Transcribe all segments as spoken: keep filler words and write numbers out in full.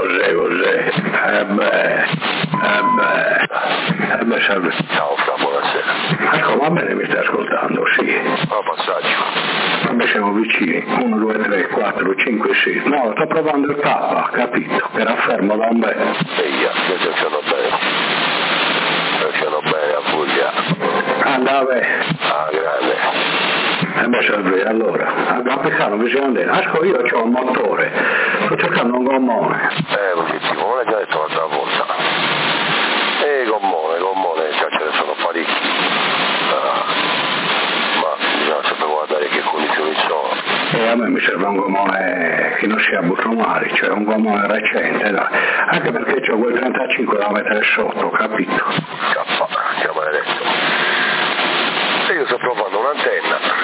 cos'è, cos'è? Eh beh, eh beh, eh beh, salve. Ciao Fra, buonasera. Ecco, va bene, mi stai ascoltando, sì. Oh, passaggio. Vabbè, siamo vicini. uno, due, tre, quattro, cinque, sei. No, sto provando il K, capito? Era fermo da un bel. Eia, io ci sono bene. Io sono bene a Puglia. Andava. Ah, grande. Eh beh, salve, allora, abbiamo peccato, bisogna andare. Asco, io ho un motore, sto cercando un gommone. Eh, oggettivo, me l'hai già detto l'altra volta. Eh, gommone, gommone, già ce ne sono parecchi. Ah, ma bisogna sempre guardare che condizioni sono. E a me mi serve un gommone che non sia butrumari, cioè un gommone recente, dai. Anche perché ho quel trentacinque da mettere sotto, capito? K, che maledetto. E io sto provando un'antenna.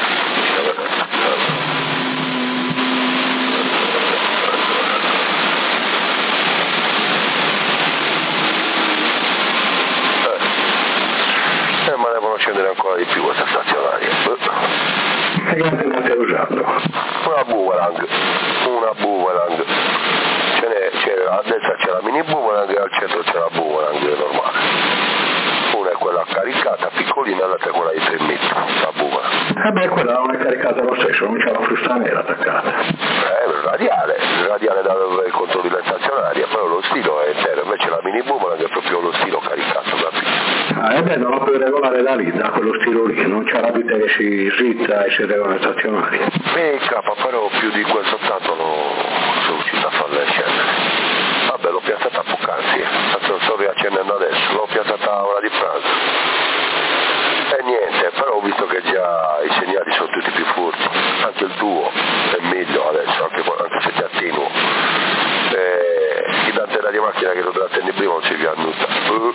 Eh, ma devono scendere ancora di più questa stazionaria. E che antenna stai usando? Una boomerang, una boomerang. Ce n'è, c'è, a destra c'è la mini boomerang e al centro c'è la boomerang normale. Una è quella caricata, piccolina, e l'altra è quella di tre metri, la boomerang. Eh beh, quella non è caricata lo stesso, non c'è la frusta nera attaccata. Eh, il radiale, il radiale da il controllo della stazionaria, però lo stilo è intero, invece la mini boomerang è proprio lo stilo caricato, capito? Ah, e beh, non lo puoi regolare da lì, da quello stilo lì, non c'è la vite che si sritta e si regola le stazionarie. E capa, però più di quel soltanto non sono riuscito a farle scendere. Vabbè, l'ho piazzata poc'anzi, tanto lo sto riaccendendo adesso, l'ho piazzata a ora di pranzo. E niente, però ho visto che già i segnali sono tutti più forti, anche il tuo è meglio adesso, anche, anche se ti attenuo. Eh, chi l'antenna di macchina che lo doveva attendere prima non si via nulla. Uh,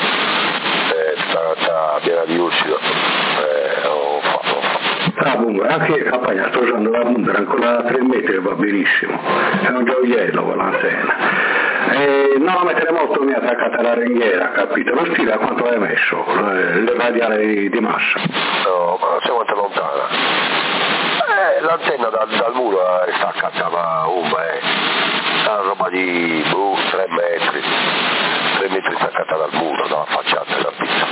eh, sta piena di uscito, eh, ho fatto, ho fatto. Ah, comunque, anche io campagna sto usando la punta ancora a tre metri, va benissimo, è un gioiello con l'antenna. E non la mettere molto mi attaccata alla ringhiera, capito? Lo stile a quanto l'hai messo, le, le radiali di massa. No, ma sei quanto lontana? Eh, l'antenna dal, dal muro è staccata, ma un uh, è una roba di uh, tre metri, tre metri staccata dal muro, dalla facciata, capito?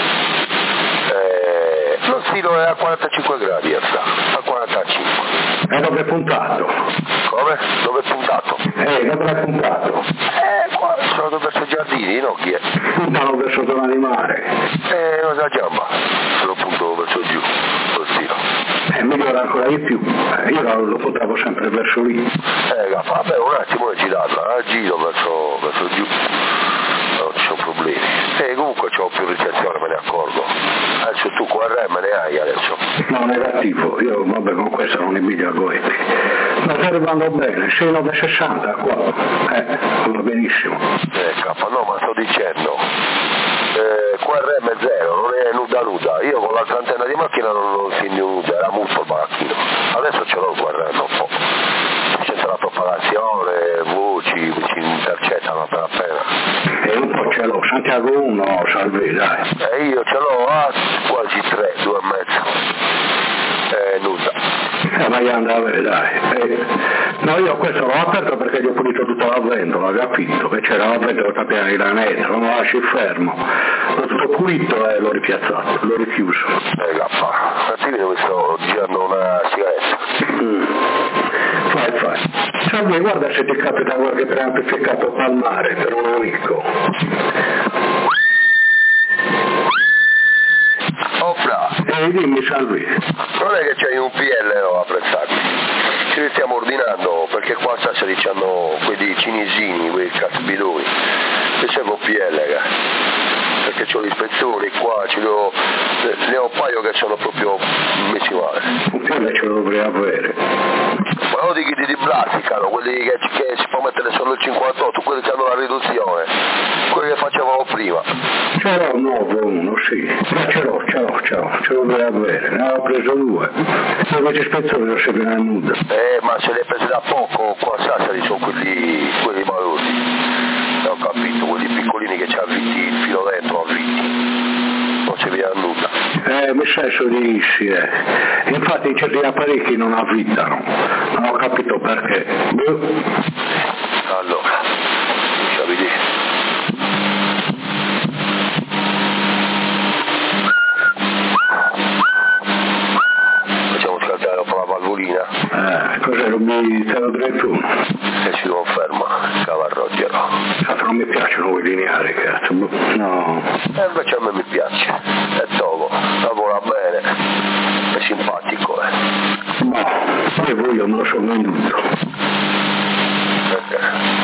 Eh, lo stilo è a quarantacinque gradi, a quarantacinque. E dove è puntato? Come? Dove è puntato? Eh, dove è puntato? Eh, qua sono verso i giardini, no? Chi è? Puntano verso zona di mare. Eh, non sa gamba, se lo punto verso giù, lo stilo. Eh, migliora ancora di più, eh, io lo, lo puntavo sempre verso lì. Eh, vabbè, un attimo è girarla, eh, giro verso, verso giù, non ci sono problemi. E eh, comunque c'ho più ricezione, me ne accorgo. Adesso tu qua R M ne hai adesso? No, negativo, io vabbè con questo non li miglio a goetti. Ma sta arrivando bene, sei nove sessanta qua, eh, va benissimo. Eh, K, no, ma sto dicendo, eh, qua R M zero, non è nuda nuda, io con l'altra antenna di macchina non lo segno nuda, era molto macchino, adesso ce l'ho qua R M un po', c'è la propagazione, voci, ci intercettano appena appena. E un po' ce l'ho, Santiago uno, salve, dai. E io ce l'ho a quasi tre, due e mezzo, eh, nuda. Eh, ma io andavo a vedere, dai. Eh, no, io questo l'ho aperto perché gli ho pulito tutta la ventola, capito? Che c'era la ventola capiena di lanetta, non lo lasci fermo. L'ho tutto pulito e l'ho ripiazzato, l'ho richiuso. Eh, K, attivi mi sto girando una sigaretta. Mm. Fai, fai. Salve, guarda se ti capita qualche preamplificato palmare per un amico. Oh, Fra. E dimmi, Salvi. Non è che c'hai un P L o apprezzati? Ci stiamo ordinando perché qua stasera c'hanno quelli cinesini, quei caspidoni. E serve un P L, raga. Perché c'ho gli ispettori qua, ce ne ho, ne ho un paio che sono proprio messi male. Un P L ce lo dovrei avere. Ma non dico di plastica, no? Quelli che, che si può mettere solo il cinquantotto, quelli che hanno la riduzione, quelli che facevamo prima. Ce l'ho un nuovo uno, sì. Ma ce l'ho, ce l'ho, ce l'ho, ce lo dovrei avere. Ne avevo preso due. Dove gli ispettori lo seguono a nuda. Eh, ma se li hai presi da poco, qua a Sassari sono quelli, quelli malosi. Ho capito, quelli piccolini che c'ha avvitti il filo dentro, avvitti. Non si vede a nulla. Eh, mi sa di sì, eh. Infatti certi apparecchi non avvitano. Non ho capito perché. Allora. non mi piacciono quei lineari, cazzo, no. E invece a me mi piace, è Togo, lavora bene, è simpatico, eh. Ma poi voi io me lo sono venduto. Perché?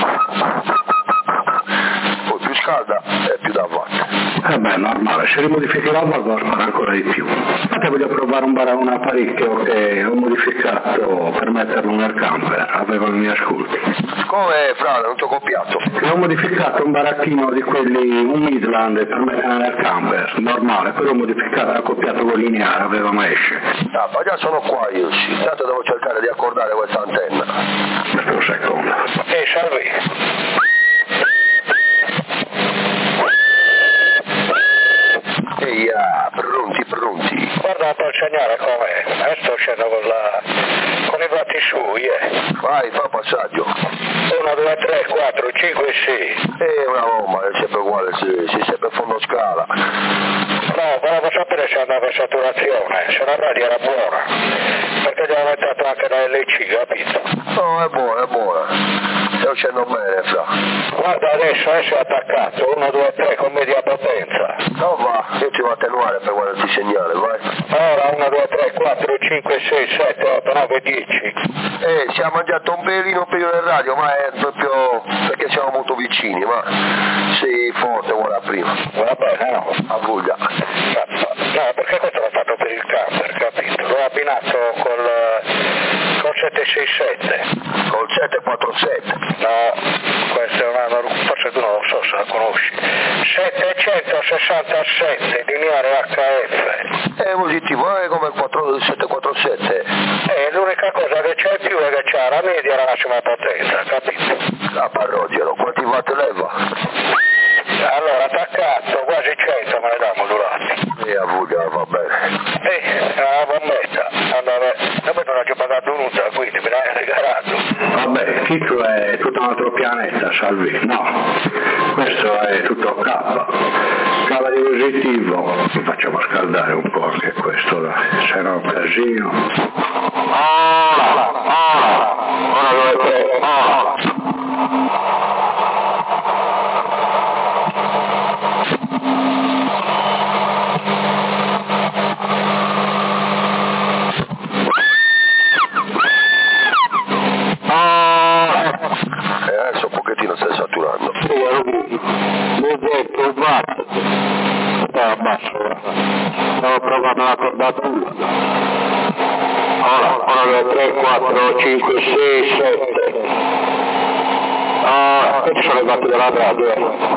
Poi più scalda e più da vatta. Eh beh, normale, se rimodifichi la valvola ancora di più. Infatti voglio provare un, bar- un apparecchio che ho modificato per metterlo nel camper, avevo i miei ascolti. Come, frate, non ti ho copiato? Ho modificato un baracchino di quelli, un Midland per mettere nel camper, normale, poi ho modificato, ho copiato con lineare, aveva mesce. Ah, ma già sono qua io, sì, intanto devo cercare di accordare questa antenna. Aspetta un secondo. Ehi, salve. Ehi, ah, pronti, pronti. Guarda un po' il segnale com'è, adesso sto scendo con la... con i fatti sui, eh. Vai, fa passaggio. uno, due, tre, quattro, cinque, sei. Eh, una bomba, è sempre uguale, si, si sempre fondo scala. No, volevo sapere se andava a saturazione, se la radio era buona, perché gli ho aumentato anche la L C, capito? No, è buona, è buona. Sto scendo bene, fra. Guarda adesso, adesso è attaccato, uno, due, tre, con media potenza. No, va, io ti vado a attenuare per guardare il segnale, vai. Ora uno, due, tre, quattro, cinque, sei, sette, otto, nove, dieci. Eh, si è mangiato un pelino peggio del radio, ma è proprio perché siamo molto vicini, ma sei forte, guarda prima. Va bene, no? A voglia. No, perché questo l'ho fatto per il camper, capito? L'ho abbinato col, col sette sei sette. Col sette quattro sette. No, questa è una, forse tu non lo so se la conosci. settecentosessantasette, lineare H F. È positivo, è come il sette quattro sette. Eh, l'unica cosa che c'è più è che c'ha la media e la massima potenza, capito? A parrogero, quanti watt leva? Allora, attaccato, quasi cento me ne dà modulati. E a voglia, va bene. Eh, la bombetta, allora, dopo non ho già pagato nulla, quindi me l'hai regalato. Vabbè, Chicco è tutto un altro pianeta, Salvi, no, questo è tutto K, scala di positivo, ci facciamo scaldare un po' anche questo, dai, se no è un casino. Ora, ora, ora due, tre, ora. Stavo provando la cordatura. Ora, ora due, tre, quattro, cinque, sei, sette. Ah, questi sono i batti della radio.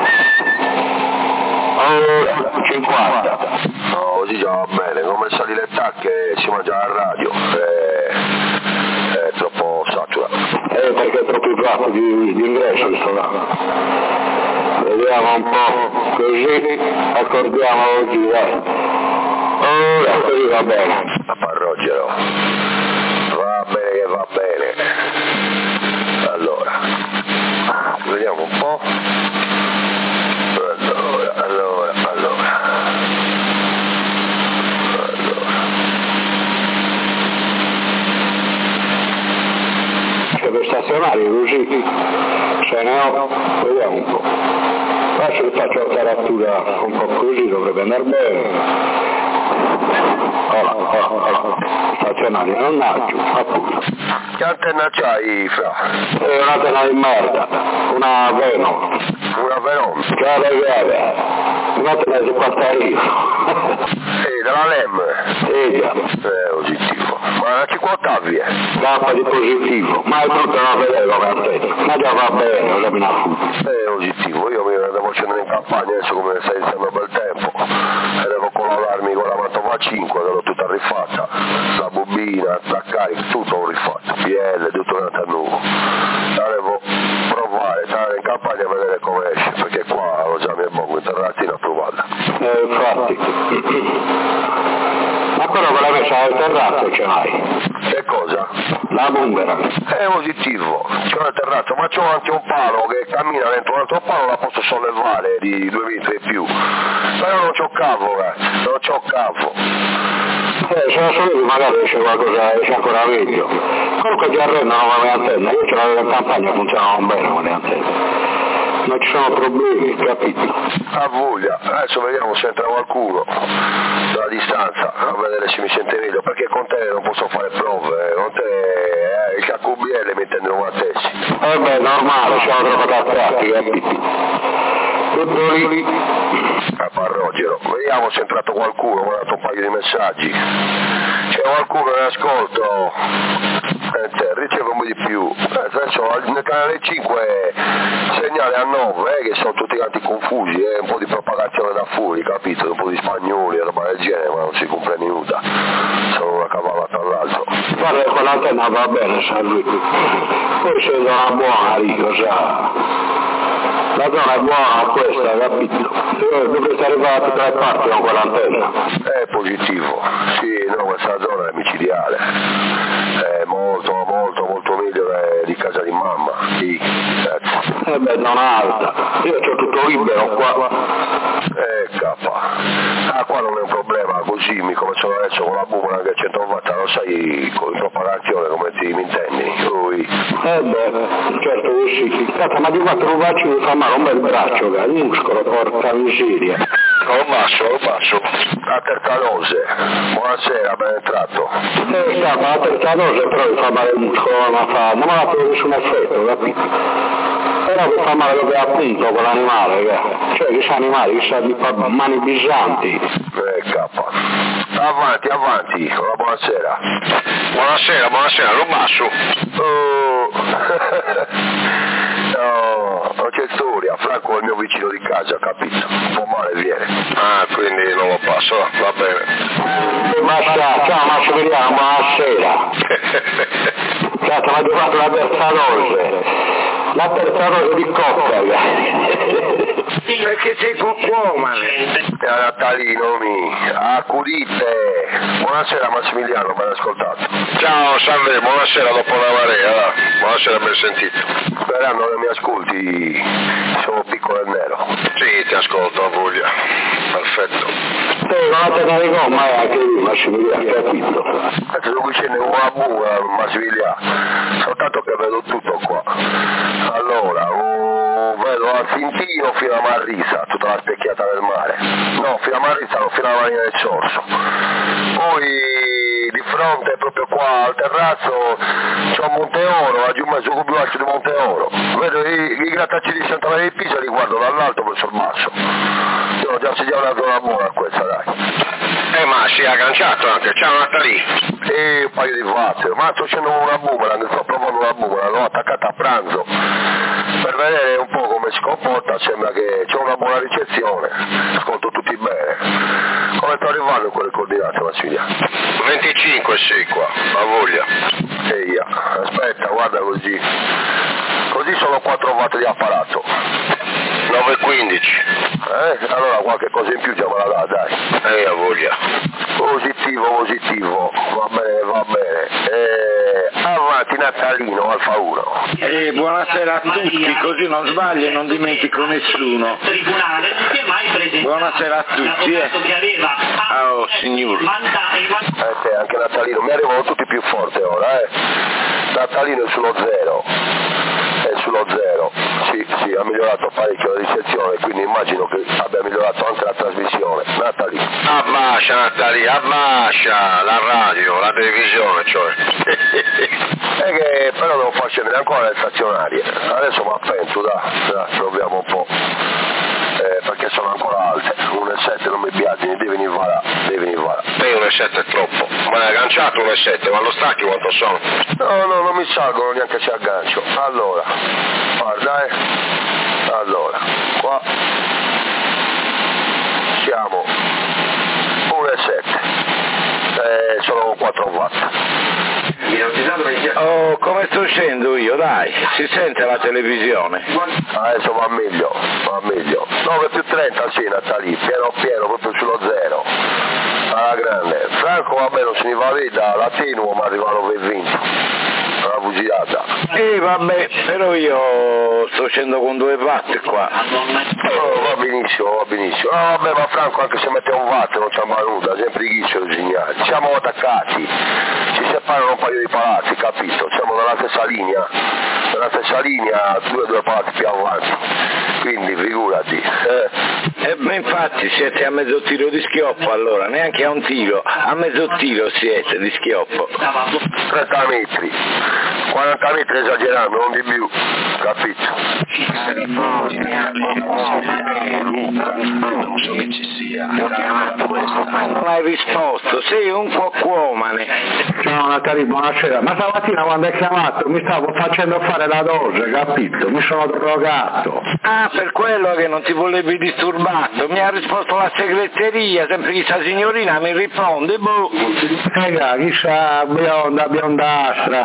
Oh, cinquanta. No, così già va bene, come sali le tacche si mangia la radio. È, è troppo satura. Eh, perché è troppo gatto di, di ingresso questo là. Vediamo un po' così, accordiamo oggi, dai. Oh, così va bene. A parrogero. Va bene che va bene. Allora, vediamo un po'. Allora, allora, allora. Allora. C'è per stazionare così, ce ne ho, vediamo un po'. Faccio che faccio la caratura un po' così, dovrebbe andare bene. Ora, ora, ora. Stazionario, non naggio, appunto. Che antenna c'hai, fra? È un'antenna di merda, una Venom. Una Venom? Chiara chiara, un'antenna di quartarino. Eh, della L E M? Sì, già. Eh, positivo. Ma che quotavi è? K di positivo, ma il brutto non vedevo per ma già va bene, non mi ha Eh, positivo, io mi devo scendere in campagna adesso come stai iniziando bel tempo e devo colorarmi con la mantova cinque, l'ho tutta rifatta, la bobina, la carica, tutto ho rifatto, P L, tutto un'altra nuova. La devo provare, stare in campagna e vedere come esce, perché qua ho già mi è buono, in terrazzina a provarla. Eh, infatti. Ma quello con la messa al terrazzo ce l'hai? Che cosa? La bombera. È positivo, c'è un terrazzo, ma c'ho anche un palo che cammina dentro un altro palo, la posso sollevare di due metri e più. Però non c'ho cavo, ragazzi, non c'ho cavo. Eh, se la sollevi magari c'è qualcosa, c'è ancora meglio. Comunque già arrendono con le antenne, io ce l'avevo in campagna, funzionavano bene con le antenne. non ci sono problemi, capito? A voglia, adesso vediamo se entra qualcuno dalla distanza a vedere se mi sente meglio, perché con te non posso fare prove, con te eh, il H Q B L mi intendono una tesi. Eh beh, normale, siamo troppo adattati, capito? Tutto lì. A Parrogero, vediamo se è entrato qualcuno, ho mandato un paio di messaggi. C'è qualcuno in ascolto? Eh, te, riceve un po' di più. Adesso nel canale cinque segnale a nove, eh, che sono tutti quanti confusi, eh, un po' di propagazione da fuori, capito? Un po' di spagnoli e roba del genere, ma non si comprende nulla. Sono una cavallata all'altro. Guarda, con l'antenna va bene, sa lui. Poi c'è una buona riga, sa. La zona è buona questa, capito? Dovreste arrivare da tutte le parti con quell'antenna. È positivo, sì, no, questa zona è micidiale. È molto, molto, molto meglio di casa di mamma, sì, grazie. Eh beh, non alta. Io ho tutto libero qua. Eh, cappa. Ah, qua non è un problema, così mi comincio adesso con la buona che cento watt, lo sai, con propagazione come ti mi intendi? Lui. Eh beh, certo che sì. Cazzo, ma di quattro baci mi fa male un bel braccio, che il muscolo, porca miseria. Lo basso, lo basso. A Tertanose. Buonasera, ben entrato. Eh, sta, ma la Tertanose però mi fa male il muscolo, non fa, non ha fatto nessun effetto, capito? Però mi fa male dove appunto con l'animale, che, cioè che sono animali, che sono di mani bisanti. Eh, cappa. Avanti, avanti, una buonasera. Buonasera, buonasera, lo basso. Oh. No, non c'è storia, Franco è il mio vicino di casa, capito? Un po' male viene. Ah, quindi non lo passo, va bene. Basta, ciao Massimiliano, buonasera. Cazzo, mi ha fatto la terza dose. La terza dose di cocca. Perché sei coccomane? E a Natalino mi accudite. Buonasera Massimiliano, ben ascoltato. Ciao salve, buonasera dopo la marea, buonasera, ben sentito. Sperando che mi ascolti, sono piccolo e nero. Sì, ti ascolto a voglia, perfetto. Sì, non te ne dico mai anche lui, Massimiliano, capito? Adesso qui c'è una buona Massimiliano, soltanto che vedo tutto qua. Allora, oh, vedo a Sintino fino a Marrisa, tutta la specchiata del mare. No, fino a Marrisa, no, fino alla Marina del Sorso. Poi di fronte, proprio qua al terrazzo, c'è un Monte Oro, ha giù mezzo più alto di Monte Oro. Vedo i, i grattacieli di Santa Maria di Pisa, li guardo dall'alto verso il basso. Io ho già segnalato una buona a questa, dai. Eh, ma si è agganciato anche, ciao Natalì. E un paio di watt, ma sto facendo una boomerang, sto provando una boomerang, l'ho attaccata a pranzo per vedere un po' come si comporta, sembra che c'è una buona ricezione, ascolto tutti bene. Come sto arrivando in quelle coordinate, Massimiliano? venticinque sei qua, a voglia. Ehi, aspetta, guarda così, così sono quattro watt di apparato. nove quindici. Eh? Allora qualche cosa in più già me la dà, dai. Eh, a voglia. Positivo, positivo, va bene, va bene. Eh, avanti Natalino, Alfa uno. Eh, buonasera a tutti, così non sbaglio e non dimentico nessuno. Buonasera a tutti, eh. Oh, signori. Eh, sì, anche Natalino, mi arrivano tutti più forte ora, eh. Natalino è sullo zero. È sullo zero. Sì, sì, ha migliorato parecchio la ricezione, quindi immagino che abbia migliorato anche la trasmissione. Natalino. Abbascia Natalì, abbascia la radio, la televisione, cioè. È che però devo far scendere ancora le stazionarie. Adesso mi appento, dai, dai, proviamo un po'. Eh, perché sono ancora alte. uno virgola sette non mi biasini, devi venire là, devi venire là. uno virgola sette è troppo. Ma l'hai agganciato uno virgola sette, ma lo stacchi quanto sono? No, no, non mi salgono neanche se aggancio. Allora, guarda, eh. Allora, qua siamo uno virgola sette. Eh, sono quattro watt. Oh, come sto uscendo io, dai, si sente la televisione. Adesso va meglio, va meglio. nove più trenta, sì, Natalì, pieno pieno, proprio sullo zero. Alla grande. Franco, vabbè, non se ne va veda, la tenuo, ma arriva a nove e venti. Una bugiata. Eh, vabbè, però io sto uscendo con due watt qua. Oh, va benissimo, va benissimo. No, vabbè, ma Franco anche se mette un watt non c'è mai nulla, sempre i ghiccio il segnale. Siamo attaccati, ci separano un paio di palazzi, capito? Siamo nella stessa linea, nella stessa linea, due due palazzi più avanti. quindi figurati. Eh. Eh, beh, infatti siete a mezzo tiro di schioppo allora, neanche a un tiro, a mezzo tiro siete di schioppo. trenta metri, quaranta metri esagerando, non di più, capito? Non so che ci sia questa. Non hai risposto, sei un cuocomane. Ciao Natali, buonasera. Ma stamattina quando hai chiamato mi stavo facendo fare la dose, capito? Mi sono drogato. Ah, per quello che non ti volevi disturbato, mi ha risposto la segreteria, sempre chissà signorina mi risponde, boh. Raga, chissà, bionda, biondastra.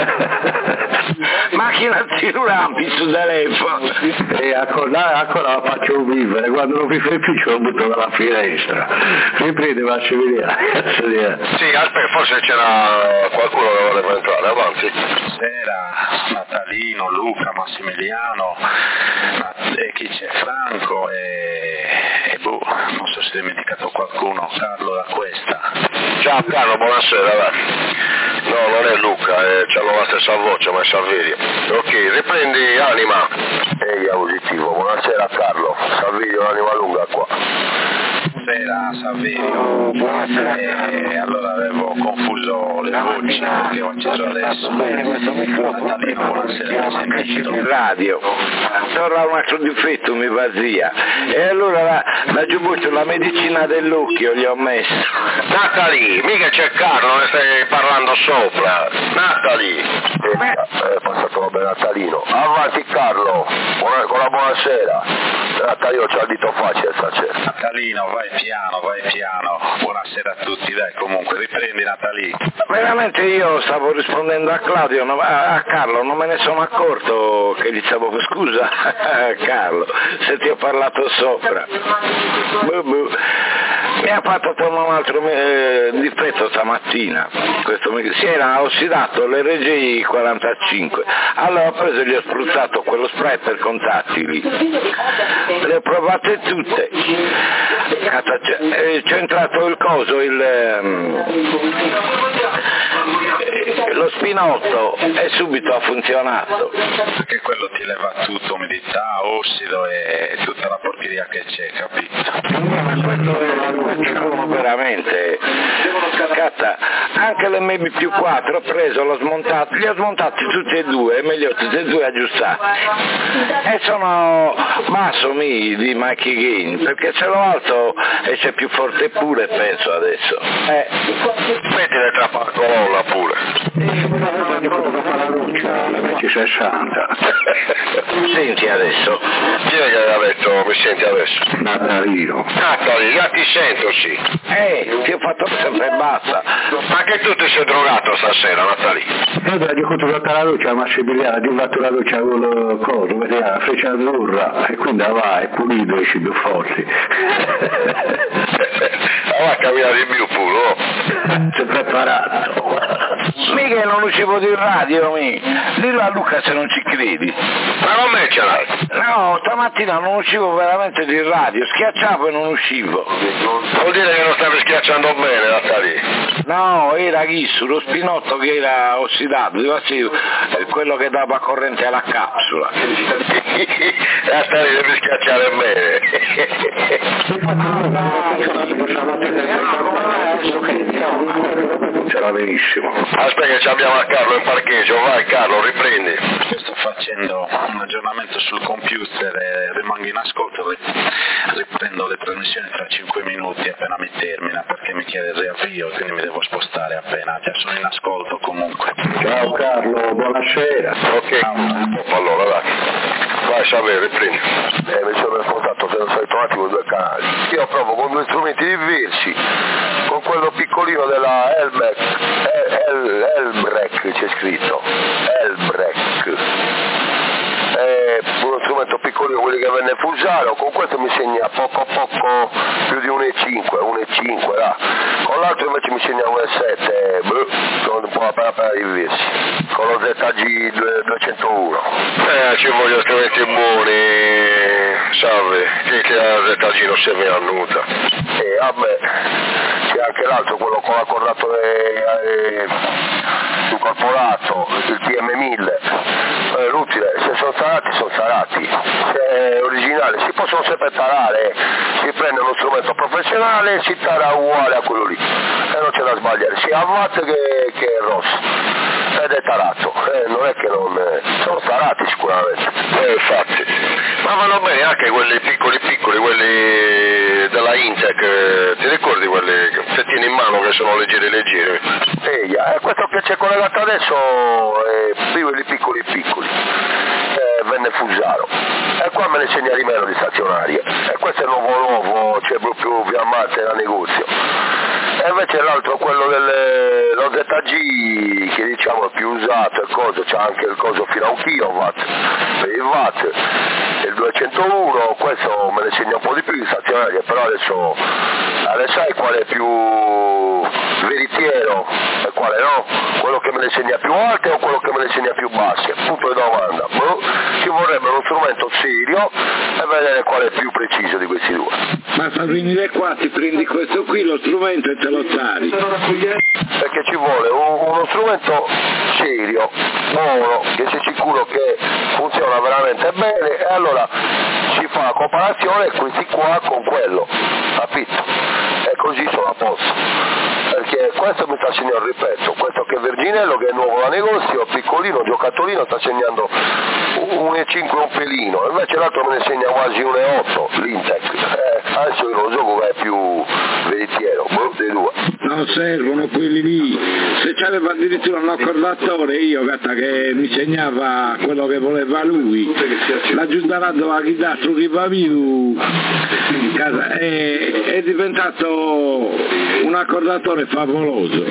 Macchina zirulampi su telefono. E ancora, ancora la faccio vivere, quando non mi fai più ce lo butto dalla finestra. Riprende, faccio vedere. Sì, aspetta, forse c'era qualcuno che voleva entrare, avanti. Sera, Natalino, Luca, Massimiliano, e chi c'è? Franco e, e boh, non so se ho dimenticato qualcuno, Carlo da questa. Ciao Carlo, buonasera, vai. No, non è Luca, eh, c'hanno la stessa voce, ma è Saverio. Ok, riprendi anima. Ehi, positivo, buonasera Carlo, Saverio, anima lunga qua. Buonasera Saverio, e allora avevo confuso le voci perché ho acceso adesso. Natalino, buonasera, sentito. Radio, torna un altro difetto mi va zia. E allora la, la giubbuccio, la medicina dell'occhio gli ho messo. Natali, mica c'è Carlo, ne stai parlando sopra. Natali, eh, è passato bene Natalino. Avanti Carlo, buona, con la buonasera. Natalino c'ha il dito facile stasera. Natalino, vai piano, vai piano. Buonasera a tutti, dai, comunque riprendi Natalì. Veramente io stavo rispondendo a Claudio, no, a, a Carlo, non me ne sono accorto che gli stavo, scusa Carlo, se ti ho parlato sopra. Buh, buh. Mi ha fatto tornare un altro eh, difetto stamattina, questo mi, si era ossidato l'R G I quarantacinque, allora ho preso e gli ho spruzzato quello spray per contattili, le ho provate tutte, c'è, c'è entrato il coso, il, ehm, lo spinotto e subito ha funzionato. Perché quello ti leva tutto, umidità, ossido e tutta la porcheria che c'è, capito? Veramente scatta anche l'M B più quattro, ho preso, l'ho smontato, li ho smontati tutti e due, e meglio tutti e due aggiustati e sono basso mi di Mikey Gain perché se lo alzo e c'è più forte pure, penso adesso eh. Mettile tra parcolona pure. Ci sessanta. Senti adesso, Chi è che aveva detto mi senti adesso? Natalino. Natali, già ti sento sì. eh, ti ho fatto sempre basta. Ma che tu ti sei drogato stasera, Natali? E ora gli ho controllato la luce a Massimiliano, ti ho fatto la luce con il coso, vedi la freccia azzurra, e quindi va, è pulito, esci più forti. Allora cammina di più pure, oh. Sei preparato. Mica non uscivo di radio, mi. Dillo a Luca se non ci credi. Ma non me ce l'hai? No, stamattina non uscivo veramente di radio, schiacciavo e non uscivo. Vuol dire che non stavi schiacciando bene, Natali? No, era Ghissu, lo spinotto che era ossidato, dico sì, quello che dava corrente alla capsula. Natali devi schiacciare bene. Ce l'ha benissimo. Aspetta che ci abbiamo a Carlo in parcheggio, vai Carlo, riprendi. Sto facendo un aggiornamento sul computer e rimango in ascolto, riprendo le trasmissioni tra cinque minuti appena mi termina perché mi chiede il riavvio, quindi mi devo spostare appena, cioè sono in ascolto comunque. Ciao Carlo, buonasera. Ok, allora dai, vai Saverio, riprendi. Eh, mi sono spostato, se non sei trovati con due canali. Io provo con due strumenti diversi, con quello piccolino della Elbrek, El, Elbrek c'è scritto, Elbrek. È uno strumento piccolino, quelli che venne Fusaro, con questo mi segna poco poco più di uno virgola cinque, uno virgola cinque là, con l'altro invece mi segna uno virgola sette, sono un po' appena appena diversi, con lo Z G duecentouno. Eh, ci voglio strumenti buoni, salve, che la Z G non serve a nulla. E vabbè, c'è anche l'altro, quello con l'accordatore eh, incorporato, il P M mille, eh, l'utile, se sono sarati sono sarati, se è originale possono sempre tarare, si prende uno strumento professionale e si tara uguale a quello lì, e non c'è da sbagliare, sia a watt che, che rosso, ed è tarato, eh, non è che non... sono tarati sicuramente. Eh, infatti, ma vanno bene anche quelli piccoli piccoli, quelli della Intec, ti ricordi quelli che tieni in mano che sono leggeri leggeri? Ehi, eh, questo che c'è collegato adesso è quelli piccoli piccoli, eh, venne Fusaro, e qua me ne segna di meno di stazionarie, e questo è nuovo nuovo, c'è proprio via Marte da negozio, e invece l'altro, quello dello Z G, che diciamo è più usato e cosa, c'ha anche il coso fino a un kilowatt, per il watt, il duecentouno, questo me ne segna un po' di più di stazionarie, però adesso, adesso sai qual è più veritiero e quale no? Quello che me ne segna più alte o quello che me ne segna più basse? Punto di domanda. Boh, ci vorrebbe uno strumento serio e vedere qual è più preciso di questi due. Ma fa venire qua, ti prendi questo qui, lo strumento e te lo tari. Perché ci vuole un, uno strumento serio, buono, che sia sicuro che funziona veramente bene, e allora si fa la comparazione questi qua con quello, capito? E così sono a posto. Perché questo mi sta segnando, ripeto, questo che è Virginello, che è nuovo da negozio, piccolino, giocattolino, sta segnando uno virgola cinque un pelino, invece l'altro me ne segna quasi uno virgola otto, l'Intec. Eh, adesso io lo gioco che è più veritiero, boh, dei due. Non servono quelli lì, se c'aveva addirittura un accordatore io gatta, che mi segnava quello che voleva lui, l'aggiuntato la chitarra su Rivaviu, è, è diventato un accordatore favoloso,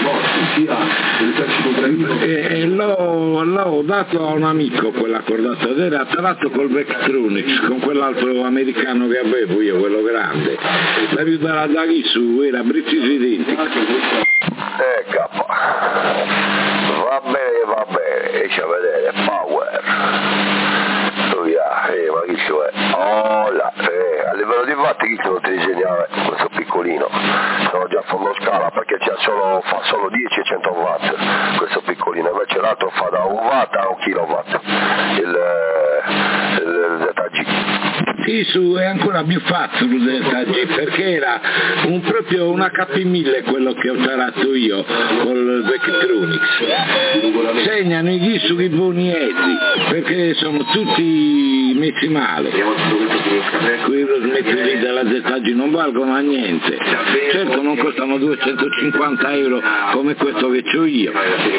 e, e l'ho, l'ho dato a un amico quell'accordatore, era tratto col Vectronics, con quell'altro americano che avevo io, quello grande, l'aiutava da lì su, era preciso identico. Eh cappa, va bene, va bene, esci a vedere, power, oh yeah, eh, ma chi c'è? Oh là, eh, a livello di watt chi non ti disegna questo piccolino, sono già a fondo scala perché c'ha solo, fa solo dieci e cento watt questo piccolino, invece l'altro fa da un watt a un kilowatt, il, il, il Z G. Sì, su, è ancora più facile del Z G, perché era un, proprio un H P mille quello che ho tarato io col Vectronics. Segnano i ghisughi buoniezzi, perché sono tutti messi male. Quei rosmetti lì della Z G non valgono a niente. Certo non costano duecentocinquanta euro come questo che ho io.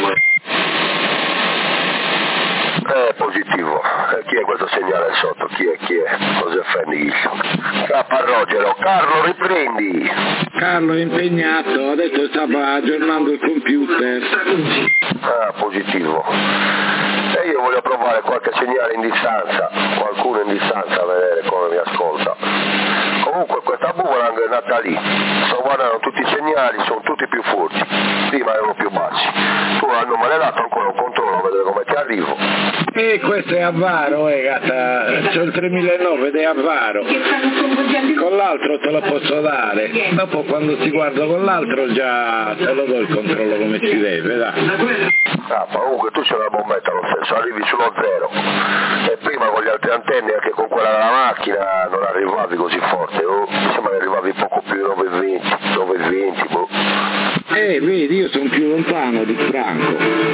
Eh, positivo. Eh, chi è questo segnale sotto? Chi è? Chi è? Cosa fendi? Cappa Rogero. Carlo, riprendi. Carlo è impegnato, adesso stava aggiornando il computer. Ah, positivo. E io voglio provare qualche segnale in distanza, qualcuno in distanza, a vedere come mi ascolta. Comunque questa boomerang è nata lì, sto guardando tutti i segnali, sono tutti più forti, prima erano più bassi. Tu non me l'hai dato ancora un controllo, a vedere come ti arrivo. E questo è avvaro, eh, gatta, c'ho il tremilanove ed è avvaro. Con l'altro te lo posso dare, dopo quando ti guardo con l'altro già te lo do il controllo come si deve, dai. Ah, ma comunque tu c'è una bombetta lo stesso, arrivi sullo zero, e prima con gli altri antenni anche con quella della macchina non arrivavi così forte, oh, mi sembra che arrivavi poco più di nove e venti, nove e venti, boh. Eh, vedi, io sono più lontano di Franco,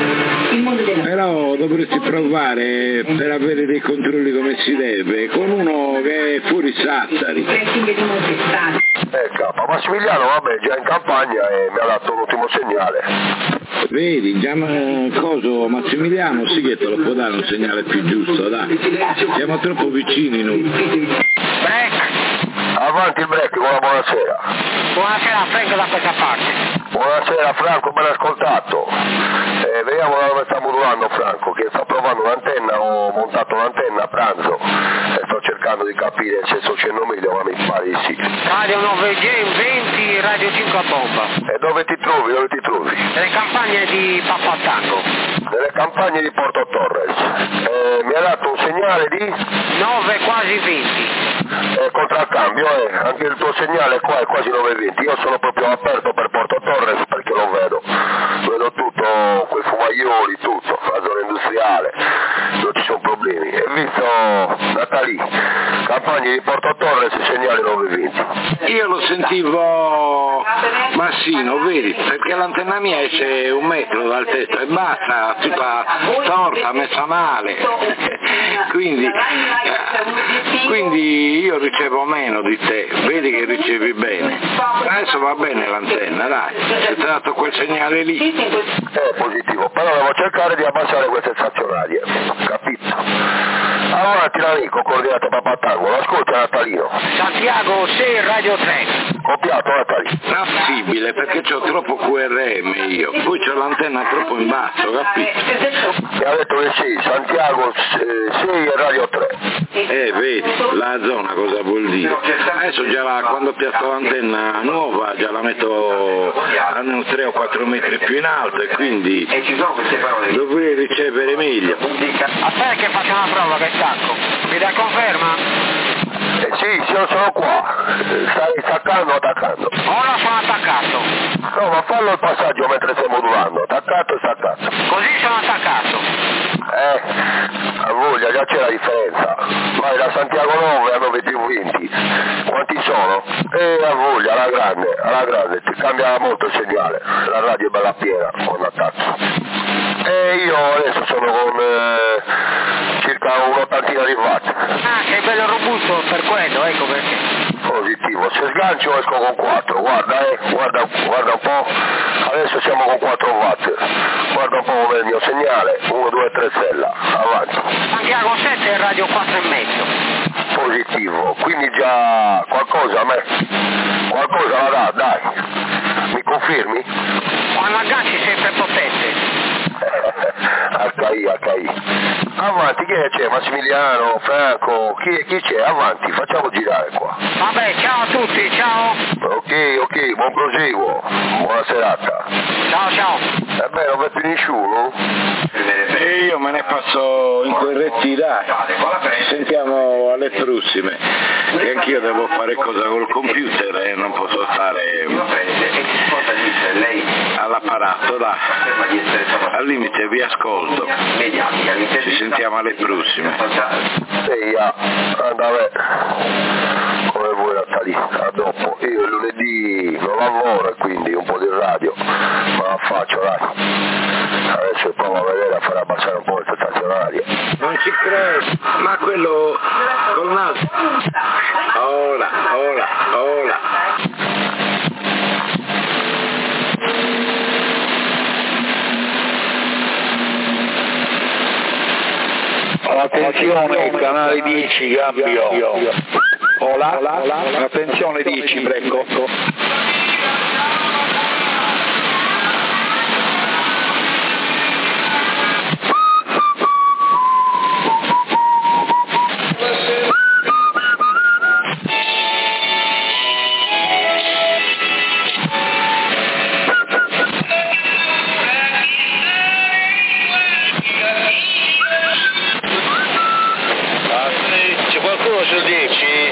però dovresti provare per avere dei controlli come si deve, con uno che è fuori Sassari. Eh, capa, Massimiliano, vabbè, già in campagna e mi ha dato un ottimo segnale. Vedi, già coso Massimiliano sì che te lo può dare un segnale più giusto, dai. Siamo troppo vicini noi. Break! Avanti il break, buona buonasera. Buonasera Franco da questa parte. Buonasera Franco, ben ascoltato. Eh, vediamo da dove sta modulando Franco, che sta provando un'antenna, ho montato un'antenna a pranzo e sto cercando di capire se sto facendo meglio, ma mi pare di sì. Radio nove G venti, Radio cinque a bomba. E dove ti trovi, dove ti trovi? Nelle campagne di Pappatango. Nelle campagne di Porto Torres. Eh, mi ha dato un segnale di? nove quasi venti. Eh, contraccambio, eh, anche il tuo segnale qua è quasi nove venti, io sono proprio aperto per Porto Torres perché lo vedo, vedo tutto, quei fumaioli, tutto, la zona industriale, non ci sono problemi, e visto Natalì, Campagna di Porto Torres, segnale nove venti. Io lo sentivo massino, vedi, perché l'antenna mia esce un metro dal tetto e basta, tutta torta, messa male. Quindi, eh, quindi io ricevo meno di te, vedi che ricevi bene. Adesso va bene l'antenna, dai, si è dato quel segnale lì. È positivo, però devo cercare di abbassare queste stazionarie, capito? Avanti l'amico, coordinato Papatangolo, ascolta Natalino. Santiago sei, Radio tre. Copiato Natalino. Possibile, perché c'ho troppo Q R M io, poi c'ho l'antenna troppo in basso, capito? Mi ha detto che sì, Santiago sei e Radio tre. Eh, vedi, la zona cosa vuol dire? Adesso già la, quando piazzo l'antenna nuova già la metto a tre o quattro metri più in alto e quindi dovrei ricevere meglio. Aspetta che faccio una prova che stacco. Mi dai conferma? Eh sì, sì, io sono qua. Stai staccando o attaccando? Ora sono attaccato. No, ma fallo il passaggio mentre stai modulando. Attaccato e staccato. Così sono attaccato. Eh, a voglia, già c'è la differenza. Vai da Santiago nove a nove venti. Quanti sono? Eh, a voglia, alla grande, alla grande. Ti cambia molto il segnale. La radio è bella piena quando attacchi. E io adesso sono con eh, circa un'ottantina di watt. Ah, sei bello robusto per quello, ecco perché. Positivo, se sgancio esco con quattro, guarda eh, guarda, guarda un po', adesso siamo con quattro watt, guarda un po' come il mio segnale, uno, due, tre stella, avanti. Santiago sette e Radio quattro e mezzo. Positivo, quindi già qualcosa a me, qualcosa la dà, dai, mi confermi? Quando agganci sempre potente. H I, H I. Avanti, chi è? C'è? Massimiliano, Franco, chi, chi c'è? Avanti, facciamo girare qua. Vabbè, ciao a tutti, ciao. Ok, ok, buon proseguo, buona serata. Ciao, ciao. E beh, non vai più nessuno? E io me ne passo in quel retti, dai. Ci sentiamo alle prossime. E anch'io devo fare cosa col computer e non posso stare all'apparato, dai. Al limite vi ascolto. Ci sentiamo alle prossime. Ehi, ah, andate come vuoi Natalino, a dopo. Io il lunedì non lavoro e quindi un po' di radio, ma la faccio, dai. Adesso provo a vedere a fare abbassare un po' le stazionarie. Non ci credo, ma quello col naso. Ora, ora, ora. Attenzione, canale dieci, Gabbio. Hola, attenzione dieci, prego. C'è qualcuno sul dieci?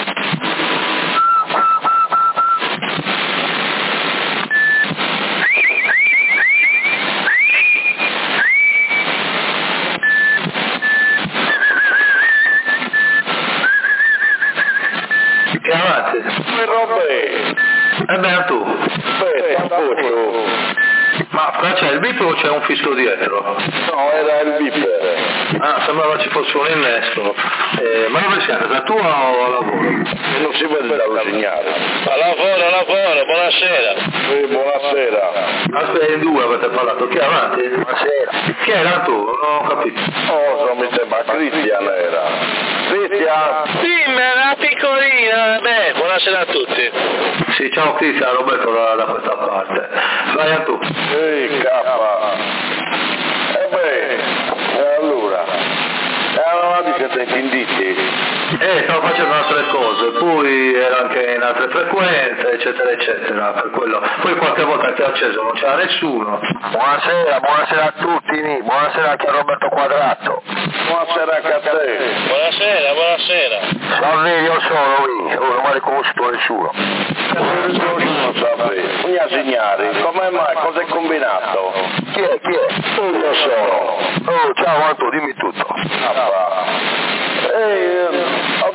Chiamate? Come robe? E beh, tu. Aspetta, appoggio. Ma c'è il bip o c'è un fischio dietro? No, era il bip. Ah, sembrava ci fosse un innesto. Eh, ma dove sei? A casa tua o a lavoro? E non si vede dallo segnale. A lavoro, a lavoro, buonasera. Sì, buonasera. Aspetta, in due avete parlato, chi è avanti? Buonasera. Chi era tu? Non ho capito. Oh, so, mi sembra Cristian era. Cristian? Sì, ma era piccolina. Beh, buonasera a tutti. Sì, ciao Cristian, Roberto da, da questa parte. Vai a tu. Ehi, cappa. E beh, e allora? Eravamo di sette indizi. Eh, stavo facendo altre cose, poi era anche in altre frequenze, eccetera, eccetera, per quello. Poi qualche volta che ho acceso non c'era nessuno. Buonasera, buonasera a tutti, buonasera anche a Roberto Quadrato. Buonasera anche a te. Buonasera, buonasera. Salve, io sono qui, oh, non mi ha riconosciuto nessuno. Non sapevo. Mi ha segnare, come mai, cosa hai combinato? Chi è, chi è? Non lo so. Oh, ciao Anto, dimmi tutto. Ah, eh, vabbè,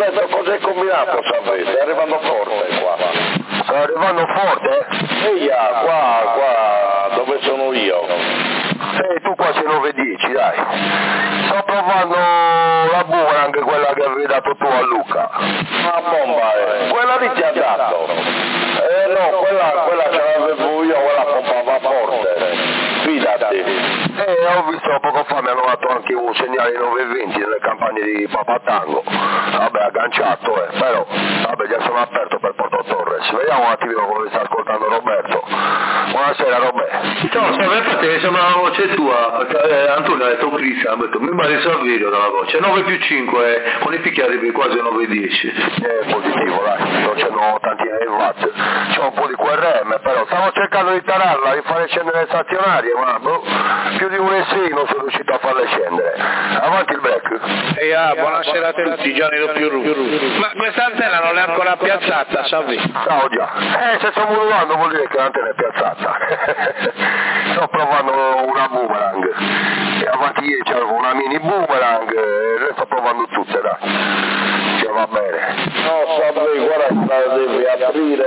detto cosa è combinato, sapete? Sta arrivando forte qua. Sta arrivando forte? Ehi, qua, qua, dove sono io? Ehi, tu qua sei nove dieci, dai. Sto provando la boomerang, quella che avevi dato tu a Luca. Una bomba, eh. Quella lì ti ha dato? Eh no, quella, quella ce l'avevo io, quella pompava forte. Fidati. Eh, ho visto poco fa, mi hanno dato anche un segnale nove venti nelle campagne di Papatango. Vabbè, agganciato, eh, però, vabbè, già sono aperto per Porto Torres. Vediamo un attimino come sta ascoltando Roberto. Buonasera, Roberto. Ciao, salve, infatti sembra la voce tua, perché eh, Antonio ha detto Cristian, ha detto, mi pare il video dalla voce, nove più cinque, con i picchi arrivi quasi a nove dieci. È positivo, dai, non c'erano tanti watt, c'è un po' di Q R M, però stavo cercando di tararla, di fare scendere le stazionarie, ma boh, più di un E sei non sono riuscito a farle scendere. Avanti il break. E ah, buonasera a tutti, Gianni lo più Ma questa antena non è ancora piazzata, Savi? Ciao già. Eh, se sto modulando vuol dire che l'antena è piazzata. Sto provando una boomerang. E avanti ieri c'avevo una mini boomerang e le sto provando tutte, dai. Cioè va bene. No, Sabri, guarda, devi aprire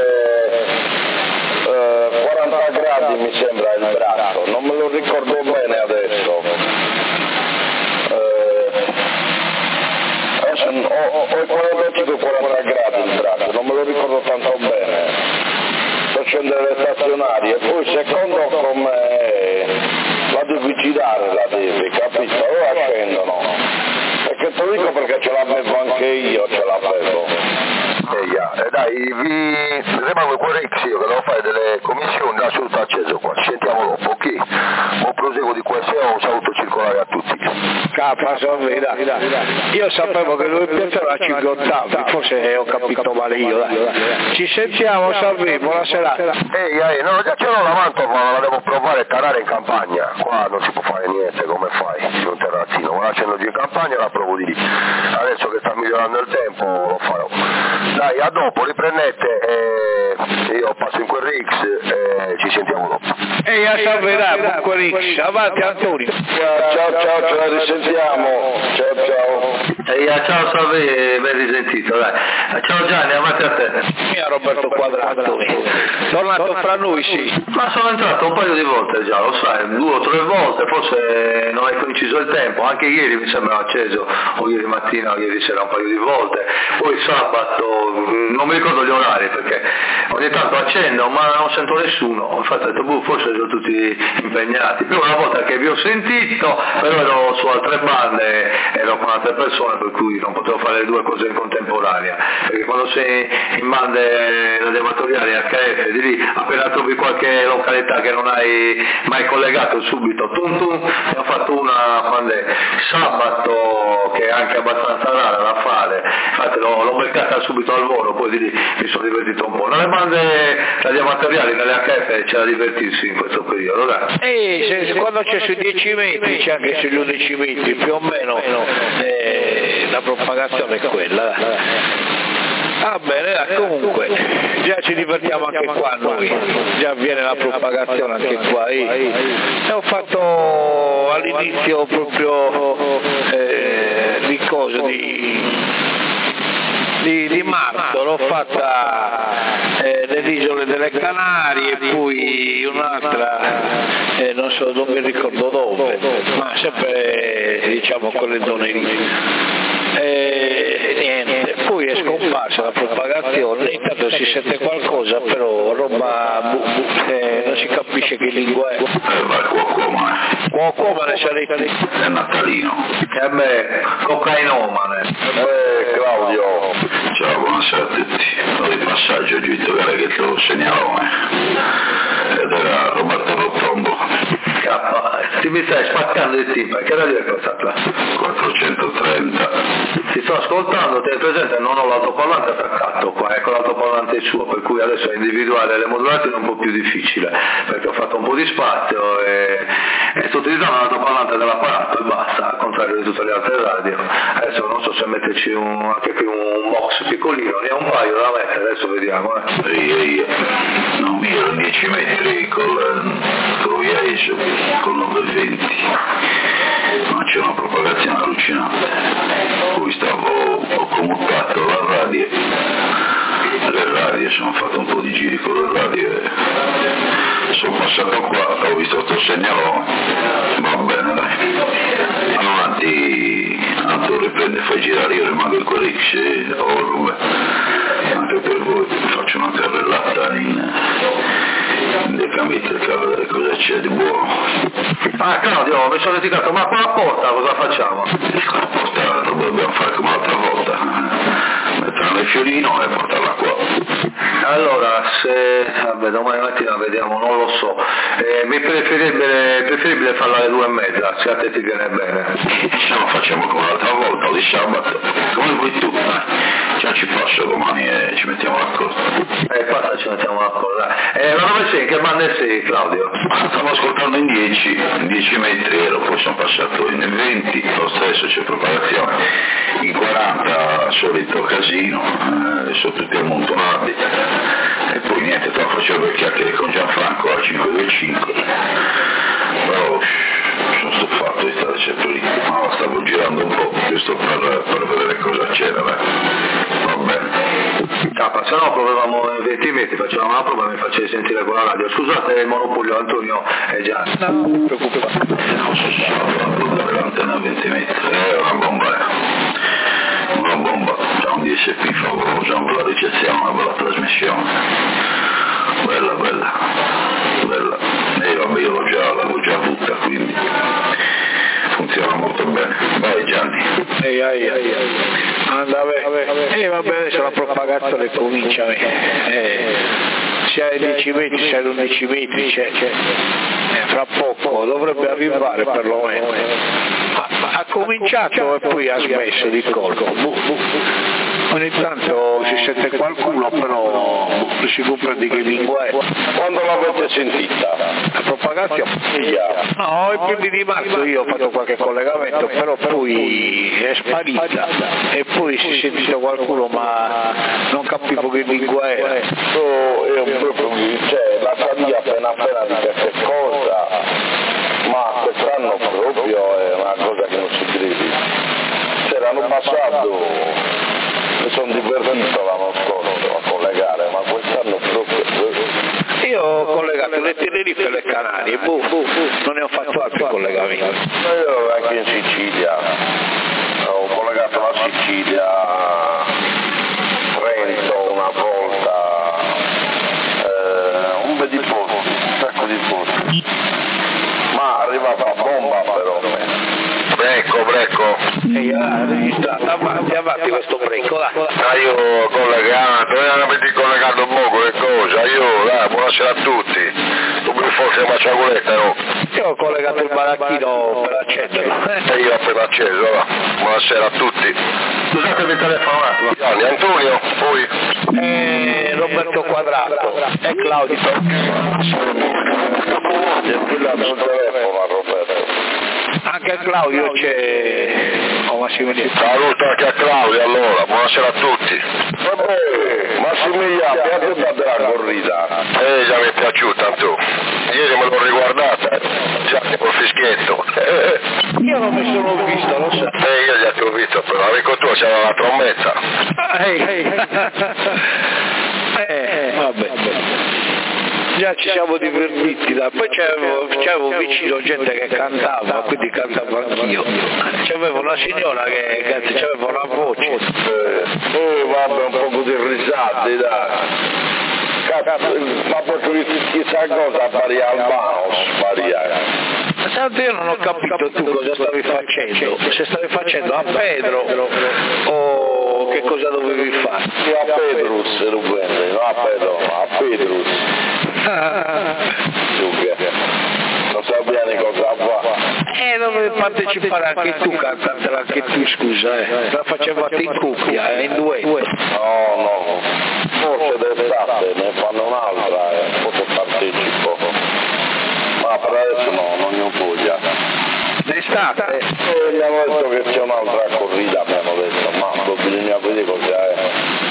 eh, quaranta gradi mi sembra il braccio, non me lo ricordo bene adesso. Eh, adesso ho, ho, ho quarantacinque quaranta gradi il braccio, non me lo ricordo tanto bene. Per scendere le stazionarie, poi secondo come la devi girare, la devi, capito? Ora scendono. Perché te lo dico perché ce l'avevo anche io, ce l'avevo. E yeah. eh, dai, vi rimango con Rex, io che devo fare delle commissioni, da sul acceso qua, ci sentiamo dopo, ok? Buon proseguo di questo e un saluto circolare a tutti. Capa, sorveda. Io sapevo che dovevo piazzare a cinque ottavi, forse ho capito male io. Dai. Ci sentiamo, Salvi, buona serata. Ehi, ehi, no, già ce l'ho la mantova, la devo provare a tarare in campagna. Qua non si può fare niente, come fai? Su un terrazzino, ora scendo giù in campagna la provo di lì. Adesso che sta migliorando il tempo lo farò. Dai, a dopo, riprendete, eh, io passo in quel Rix e ci sentiamo dopo. Ehi, a Salverà, buon quel Rix, avanti Antonio. Ciao, ciao, ciao, ce la risentiamo. Ciao, ciao. Ehi, ciao, salve, ben risentito, dai. Ciao Gianni, avanti a te. Mia Roberto Quadrato, tornato fra noi, sì. Ma sono entrato un paio di volte già, lo sai, due o tre volte, forse non hai coinciso il tempo, anche ieri mi sembra acceso, o ieri mattina o ieri sera un paio di volte, poi sabato, non mi ricordo gli orari perché ogni tanto accendo ma non sento nessuno, infatti ho detto, boh, forse sono tutti impegnati. Prima una volta che vi ho sentito, però ero su altre bande, ero con altre persone, per cui non potevo fare le due cose in contemporanea, perché quando sei in bande radioamatoriali H F, di lì appena trovi qualche località che non hai mai collegato subito, tum tum, ne ho fatto una quando è sabato, che è anche abbastanza rara da fare, infatti l'ho, l'ho beccata subito al volo, poi di lì mi sono divertito un po'. Nelle bande radioamatoriali, nelle H F c'è da divertirsi in questo periodo, dai. Eh, se, quando c'è sui dieci metri c'è anche sugli undici metri, più o meno eh, la propagazione è quella. Ah bene, dai, comunque già ci divertiamo anche qua noi, già avviene la propagazione anche qua. E ho fatto all'inizio proprio eh, di cosa, di... Di, di marzo, l'ho fatta eh, nelle isole delle Canarie, poi un'altra, eh, non so, non mi ricordo dove, ma sempre diciamo quelle zone lì. E niente, poi è scomparsa la propagazione, intanto si sente qualcosa, però roba bu, bu, eh, non si capisce che lingua è. Eh, ma Cuocomane. Cuocomane salite È natalino. E beh, cocainomane. Eh, Claudio. Ciao, buonasera a tutti. Ho di passaggio giù in toccare che te lo segnalo, eh. Ed era Roberto Rotondo. Ti mi stai spaccando il timpano, che radio è questa qua? quattrocentotrenta. Ti sto ascoltando, ti hai presente, non ho l'autoparlante attaccato qua, ecco l'autoparlante è suo, per cui adesso individuare le modulazioni è un po' più difficile, perché ho fatto un po' di spazio e, e sto utilizzando l'autoparlante dell'apparato e basta, al contrario di tutte le altre radio. Adesso non so se metterci un, anche qui un box piccolino, ne ho un paio da mettere, adesso vediamo. Eh. Ehi, ehi, non mi ero dieci metri col Troviaggio, con nove venti, ma c'è una propagazione allucinante. Poi stavo, ho commutato la radie, le radie, sono fatto un po' di giri con le radie, sono passato qua, ho visto questo segnalone, va bene dai, avanti, tanto riprende, fai girare, io rimango in quell'X, oh, anche per voi, faccio una carrellata in, in decametrica, a vedere cosa c'è di buono. Ah Claudio, mi sono dedicato, ma qua a porta cosa facciamo? La porta lo dobbiamo fare come l'altra volta, mettere nel fiorino e portarla qua. Allora, se vabbè, domani mattina vediamo, non lo so, eh, mi preferibile, preferibile farla alle due e mezza, se a te ti viene bene. Se lo facciamo come l'altra volta, o di sabato, come vuoi tu, già ci passo domani e ci mettiamo d'accordo. Eh, passa, ci mettiamo d'accordo. Eh, ma dove sei? In che bande sei, Claudio? Stavo ascoltando in dieci, in dieci metri ero, poi sono passato in venti, lo stesso c'è propagazione, in quaranta solito casino, eh, sono tutti ammontonati, e poi niente, te lo facevo due chiacchiere con Gianfranco a cinque due cinque, però sono stufato di stare sempre lì, ma stavo girando un po', giusto per, per vedere cosa c'era, va bene. Capa, se no provavamo in venti metri, facevamo una prova e mi facevi sentire con la radio. Scusate il monopolio, Antonio e Gianni. No, non ti preoccupare. Non so se sono fatto l'antenna a venti metri, è una bomba, eh. Una bomba, c'è un D S P favoloso, una bella ricezione, una bella trasmissione. Bella, bella, bella. E vabbè, io l'ho già, l'avevo già avuta, quindi funziona molto bene. Vai Gianni. Ehi, ehi, ehi. Anda, vabbè. E eh, vabbè, adesso la propagazione comincia. Eh, sia ai dieci metri, sia ai undici metri, c'è, c'è. Eh, fra poco dovrebbe arrivare perlomeno. Ha, ha cominciato e poi ha smesso di colpo. Bu, bu. Ogni tanto si sente qualcuno, però bu, si comprende che lingua è. Quando l'avete sentita? La propagazione? No, i primi di marzo io ho fatto qualche collegamento, però poi è sparita e poi si è sentito qualcuno, ma non capivo che lingua era. Oh, io proprio, cioè, la famiglia appena appena di queste cose, ma quest'anno proprio è una cosa che non si crede. Cioè, l'anno passato mi sono divertito l'anno scorso a collegare, ma quest'anno proprio... Io ho collegato le Tenerife e le Canarie, boh, boh, non ne ho fatto altri collegamenti. Io anche in Sicilia, ho collegato la Sicilia, Trento una volta, eh, un bel di posto, un sacco di posti, ma arrivava a bomba però. Brecco, brecco. Ehi, ha registrato, avanti, avanti questo brecco, là. Ah, io ho collegato, e avete collegato poco, che cosa? Io, dai, buonasera a tutti. Tu mi forse una ciaculetta, no? Io ho collegato il baracchino per accenderlo. E io ho appena acceso, va. Buonasera a tutti. Scusate il telefonato. Gianni, Antonio, poi? E Roberto Quadrato e Claudio. Non telefono a Roberto. Anche Claudio c'è. Oh, Massimiliano. Saluto anche a Claudio allora, buonasera a tutti. Vabbè, Massimiliano, mi ha detto della corrida. Eh, già mi è piaciuta tu. Ieri me l'ho riguardata, già col fischietto. Io non mi sono visto, lo so. Eh, io già ti ho visto, però l'amico tuo c'era la trombetta. Ehi, ehi. Eh, vabbè. Già ci siamo divertiti, là. Poi c'avevo, c'avevo vicino gente che cantava, quindi cantavo anch'io. C'avevo una signora che, che aveva una voce. Eh, eh, vabbè, un po' di risate, dai. Cazzo, ma proprio chissà cosa Maria Albano spariare. Tanto io non ho capito tu cosa stavi facendo, se stavi facendo a Pedro o che cosa dovevi fare. Io a Pedrus ero bene, no a Pedro, a Pedrus. Non so bene cosa fa. Eh, dovevi partecipare anche tu, cantatela anche tu, scusa, eh. La facevate in coppia, eh, in duetto. No, no, forse d'estate ne fanno un'altra, eh, forse partecipo. Ma per adesso no, non ne ho voglia. D'estate? Eh, gli hanno detto che c'è un'altra corrida, mi hanno detto, ma bisogna vedere cosa è.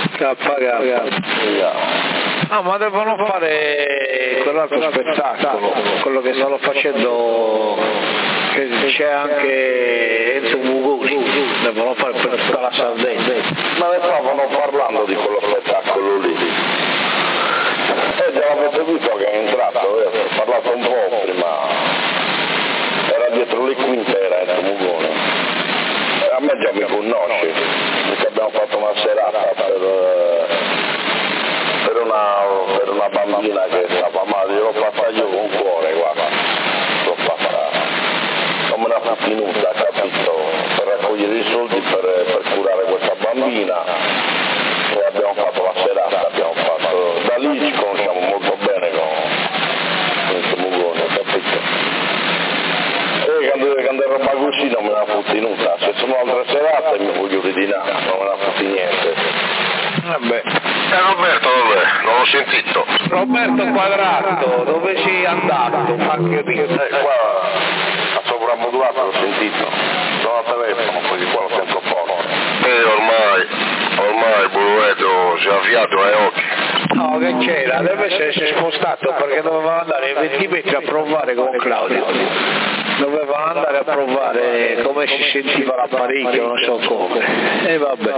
Ah, ma devono fare quell'altro spettacolo, quello che stanno facendo, che che c'è anche Enzo Mugoni, devono fare per tutta la Sardegna. Ma ne stavano parlando di quello spettacolo lì. Eh, già l'avete visto che è entrato, eh? Ho parlato un po' prima, era dietro le quintera Enzo Mugoni. A me già mi conosce, perché abbiamo fatto una serata per, per, una, per una bambina che stava male, gliel'ho fatta io con cuore, guarda, l'ho fatta, non me l'ha tenuta, capito, per raccogliere i soldi per, per curare questa bambina e abbiamo fatto la serata, abbiamo fatto, da lì ci conosciamo molto bene con questo Mugoni, capito? E quando, quando ero così non me la fu tenuta, se sono altre serate mi voglio ridinare, non me la fu niente. Vabbè. E Roberto dov'è? Non l'ho sentito. Roberto Quadrato, dove sei andato? Anche io. Eh, qua a sovramodulato l'ho sentito, sono al telefono, quindi qua lo sento poco. E ormai, ormai Bulueto si è avviato ai occhi. No, che c'era, deve essersi spostato perché doveva andare ai venti metri a provare con Claudio. Doveva andare a provare come si sentiva l'apparecchio, non so come. E vabbè.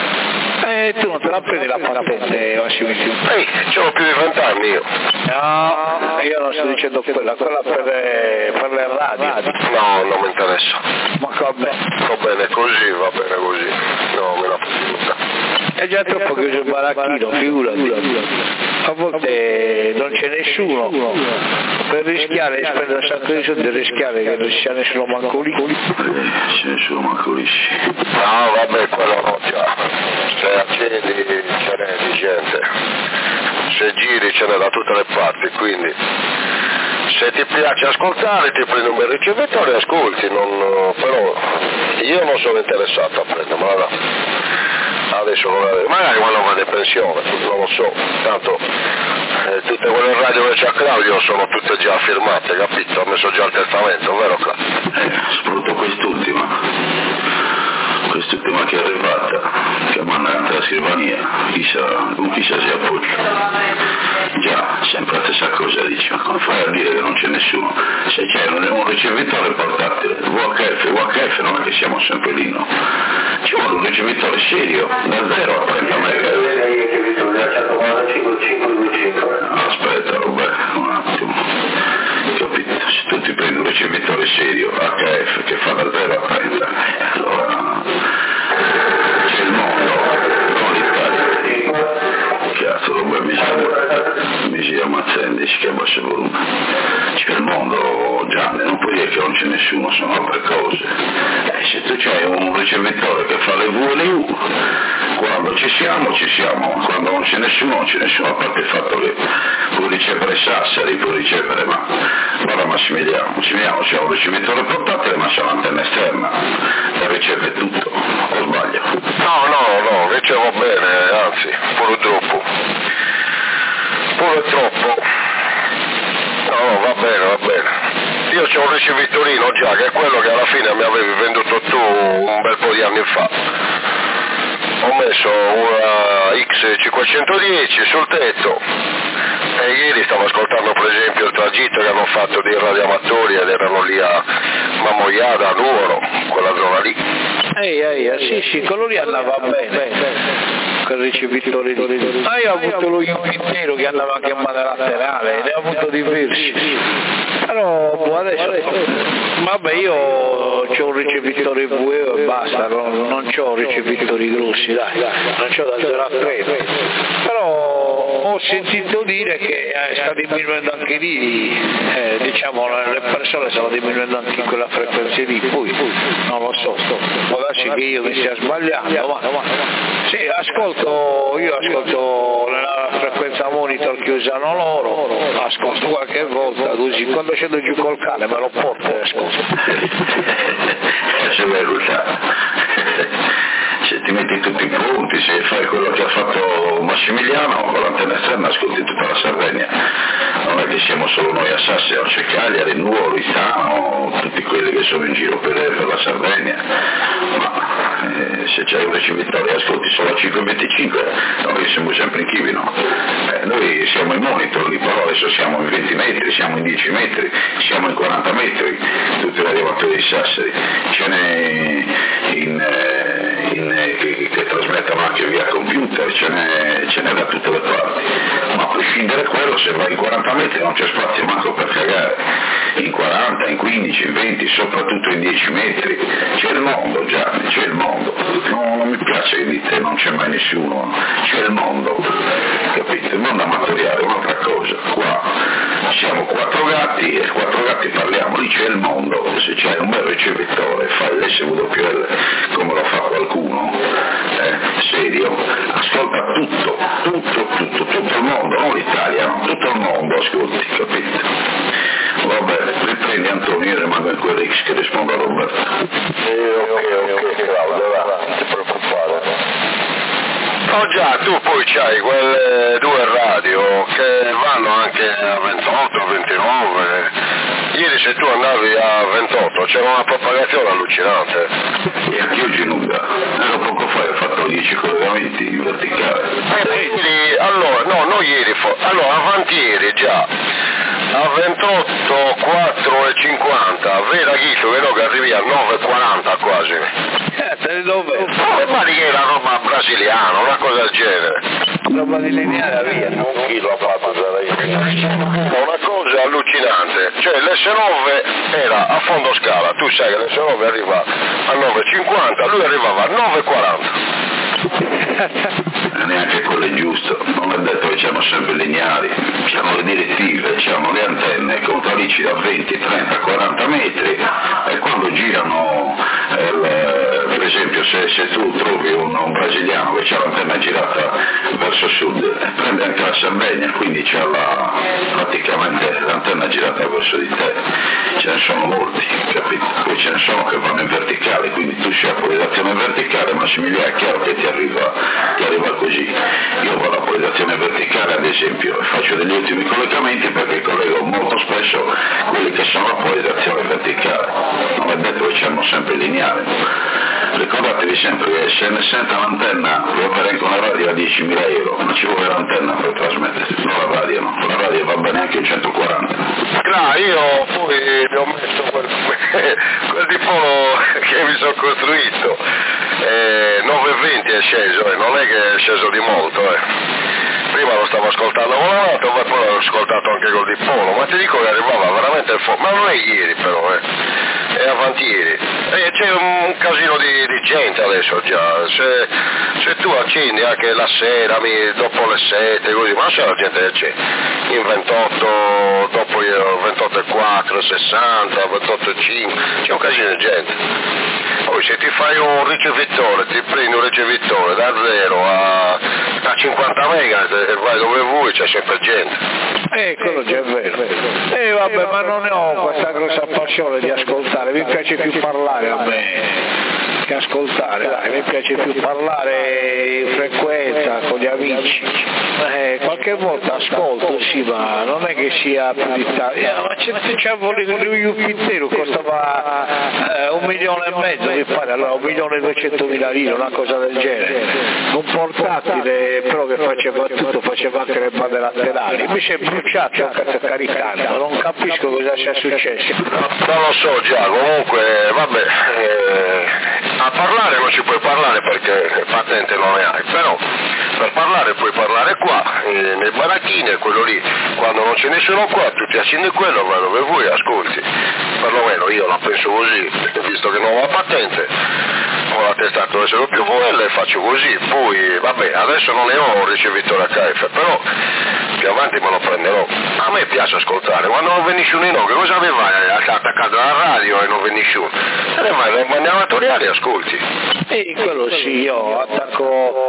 E tu non te la prendi la patente, Massimiliano? Ehi, c'ho più di vent'anni io. No, io non sto dicendo quella, quella per, per le radio. No, non mi interessa. Ma vabbè. Va bene così, va bene così. No, me la puta. È già troppo chiuso il baracchino, figurati. A volte non c'è nessuno. Per rischiare, spendere un sacco di soldi, rischiare che non ci sia nessuno manco lì. Eh, c'è nessuno manco lì. No, vabbè, quello no, già. Se accendi ce n'è di gente. Se giri ce n'è da tutte le parti, quindi se ti piace ascoltare ti prendi un bel ricevitore e ascolti, non, però io non sono interessato a prendermela là. Adesso non è, magari quando vado in pensione, non lo so, tanto eh, tutte quelle radio che c'ha Claudio sono tutte già firmate, capito? Ho messo già il testamento, vero Claudio? Eh, soprattutto quest'ultima, quest'ultima che è arrivata, che manda anche la scrivania, chissà, con chissà si appoggia. Già, sempre la stessa cosa dice, ma come fai a dire che non c'è nessuno? Se c'è un ricevitore portatile, V H F, V H F non è che siamo sempre lì, no? Ci vuole un ricevitore serio, da zero a trenta mega. Aspetta Roberto, un attimo, capito? Se tu ti prendi un ricevitore serio, H F, che fa da zero a trenta, allora c'è il mondo, non l'Italia. Cazzo, Roberto, mi si mi si ammazzando, si chiama il volume. C'è il mondo, Gianni, non puoi dire che non c'è nessuno, sono altre cose. Eh, se tu c'hai un ricevitore che fa le V e le U, quando ci siamo, ci siamo, quando non c'è nessuno, non c'è nessuno, a parte il fatto che puoi ricevere Sassari, puoi ricevere, ma guarda Massimiliano, Massimiliano c'è un ricevitore portatile, ma c'è un'antenna esterna, e riceve tutto, o sbaglio? No, no, no, ricevo bene, anzi, pure troppo. Pure troppo. No, va bene, va bene. Io c'ho un ricevitorino già, che è quello che alla fine mi avevi venduto tu un bel po' di anni fa. Ho messo una X cinquecentodieci sul tetto e ieri stavo ascoltando per esempio il tragitto che hanno fatto dei radioamatori ed erano lì a Mamoiada, a Nuoro, quella zona lì. Ehi, ehi, sì, sì, quello lì andava bene. Quel ricevitore lì. Ah, io ho avuto lo intero che andava anche a mano laterale, ne ho avuto diversi. Però boh, adesso, vabbè, io ho un ricevitore V E e basta, non, non ho ricevitori grossi, dai, non ho da zero a tre. Però ho sentito dire che eh, sta diminuendo anche lì, eh, diciamo, le persone stanno diminuendo anche in quella frequenza lì, poi non lo so, può darsi che io mi stia sbagliando, ma, ma sì, ascolto, io ascolto la frequenza monitor che usano loro, ascolto qualche volta così, quando scendo giù col cane me lo porto e ascolto. Se vuoi usare, se ti metti tutti i punti, se fai quello che ha fatto Massimiliano con l'antenna esterna ascolti tutta la Sardegna, non è che siamo solo noi a Sassari, c'è Cagliari, Nuoro, Rizano, tutti quelli che sono in giro per, per la Sardegna, ma eh, se c'è un ricevitore ascolti solo a cinque virgola venticinque, noi siamo sempre in Chivino, eh, noi siamo in monitor, però adesso siamo in venti metri, siamo in dieci metri, siamo in quaranta metri, tutti gli arrivatori di Sassari, ce n'è in, eh, in, eh, che, che trasmettono anche via computer, ce n'è, ce n'è da tutte le parti, ma a prescindere da quello se vai in quaranta metri non c'è spazio manco per cagare, in quaranta, in quindici, in venti, soprattutto in dieci metri, c'è il mondo Gianni, c'è il mondo, no, non mi piace che di te non c'è mai nessuno, c'è il mondo, capite? Il mondo amatoriale è un'altra cosa, qua siamo quattro gatti e quattro gatti parliamo, lì c'è il mondo, se c'è un bel ricevitore fai l'S W L come lo fa qualcuno, eh, serio, ascolta tutto, tutto, tutto, tutto il mondo, non l'Italia, no, tutto il mondo ascolti, capite? Vabbè, riprendi Antonio e rimango in quel X che rispondo a Roberto. Eh, ok, ok, Claudio, va, non ti preoccupare. Oh già, tu poi c'hai quelle due radio che vanno anche a ventotto, ventinove. Ieri se tu andavi a ventotto c'era una propagazione allucinante. E anche oggi nulla. Ero poco fa ho fatto dieci collegamenti in verticale. Eh, ieri, allora, no, non ieri, allora avanti ieri già. A ventotto, quattro e cinquanta, vera Ghiccio, vedo che arrivi a nove e quaranta quasi. Eh, te ne dove? Ma pare che era roba brasiliana, una cosa del genere. Roba di lineare via. Un chilo ha fatto una cosa allucinante, cioè l'S nove era a fondo scala, tu sai che l'S nove arriva a nove e cinquanta, lui arrivava a nove e quaranta. Neanche quello è giusto, non è detto che c'hanno sempre lineari, c'hanno le direttive, c'hanno le antenne con calici da venti, trenta, quaranta metri e quando girano, eh, per esempio se, se tu trovi un, un brasiliano che ha l'antenna girata verso sud, eh, prende anche la Sardegna, quindi c'ha la, praticamente l'antenna girata verso di te, ce ne sono molti, capito? Poi ce ne sono che vanno in verticale, quindi tu c'hai la polarizzazione verticale, Massimiliano è chiaro che ti arriva, ti arriva così. Io vado a polarizzazione verticale ad esempio e faccio degli ultimi collegamenti perché collego molto spesso quelli che sono a polarizzazione verticale, non è detto che c'hanno sempre lineare. Ricordatevi sempre che se ne sente l'antenna può avere anche una radio a diecimila euro, ma ci vuole l'antenna per trasmettere, non la radio, no, la radio va bene anche in centoquaranta. Clar, io poi mi ho messo quel, quel dipolo che mi sono costruito, eh, nove e venti è sceso, eh, non è che è sceso di molto, eh. Prima lo stavo ascoltando con la moto, ma poi l'ho ascoltato anche col dipolo, ma ti dico che arrivava veramente il fuoco, ma non è ieri però, eh. È avanti ieri. E c'è un casino di, di gente adesso già, se, se tu accendi anche la sera, mi, dopo le sette, così, ma c'è la gente che c'è, in ventotto, dopo io, ventotto e quattro, sessanta, ventotto e cinque, c'è un casino di gente. Poi se ti fai un ricevitore, ti prendi un ricevitore da zero a, a cinquanta mega e vai dove vuoi, c'è sempre gente. Eh, quello già è vero. Eh vabbè, ma non ne ho questa grossa passione di ascoltare, mi piace più parlare a me che ascoltare, dai, mi piace più parlare in frequenza con gli amici. Eh, qualche volta ascolto, sì, ma non è che sia più di tanto. Eh, ma c'è, c'è un intero, costava eh, un milione e mezzo, mi pare, allora un milione e duecentomila lire, una cosa del genere. Un portatile però che faceva tutto, faceva anche le bande laterali. Mi si è bruciato caricando, non capisco cosa sia successo. Non lo so già, comunque vabbè, eh, a parlare non ci puoi parlare perché patente non ne hai, però per parlare puoi parlare qua, eh, nei baracchini, quello lì, quando non c'è nessuno qua, tu ti accendi quello, vai dove vuoi, ascolti, perlomeno io la penso così, visto che non ho la patente, ho la testata S W L e faccio così, poi vabbè, adesso non ne ho un ricevitore H F, però più avanti me lo prenderò. A me piace ascoltare, quando non venisce un che cosa aveva attaccato alla radio e non venisce uno? Se ne vai, vai amatoriali e ascolti. E quello sì, io attacco,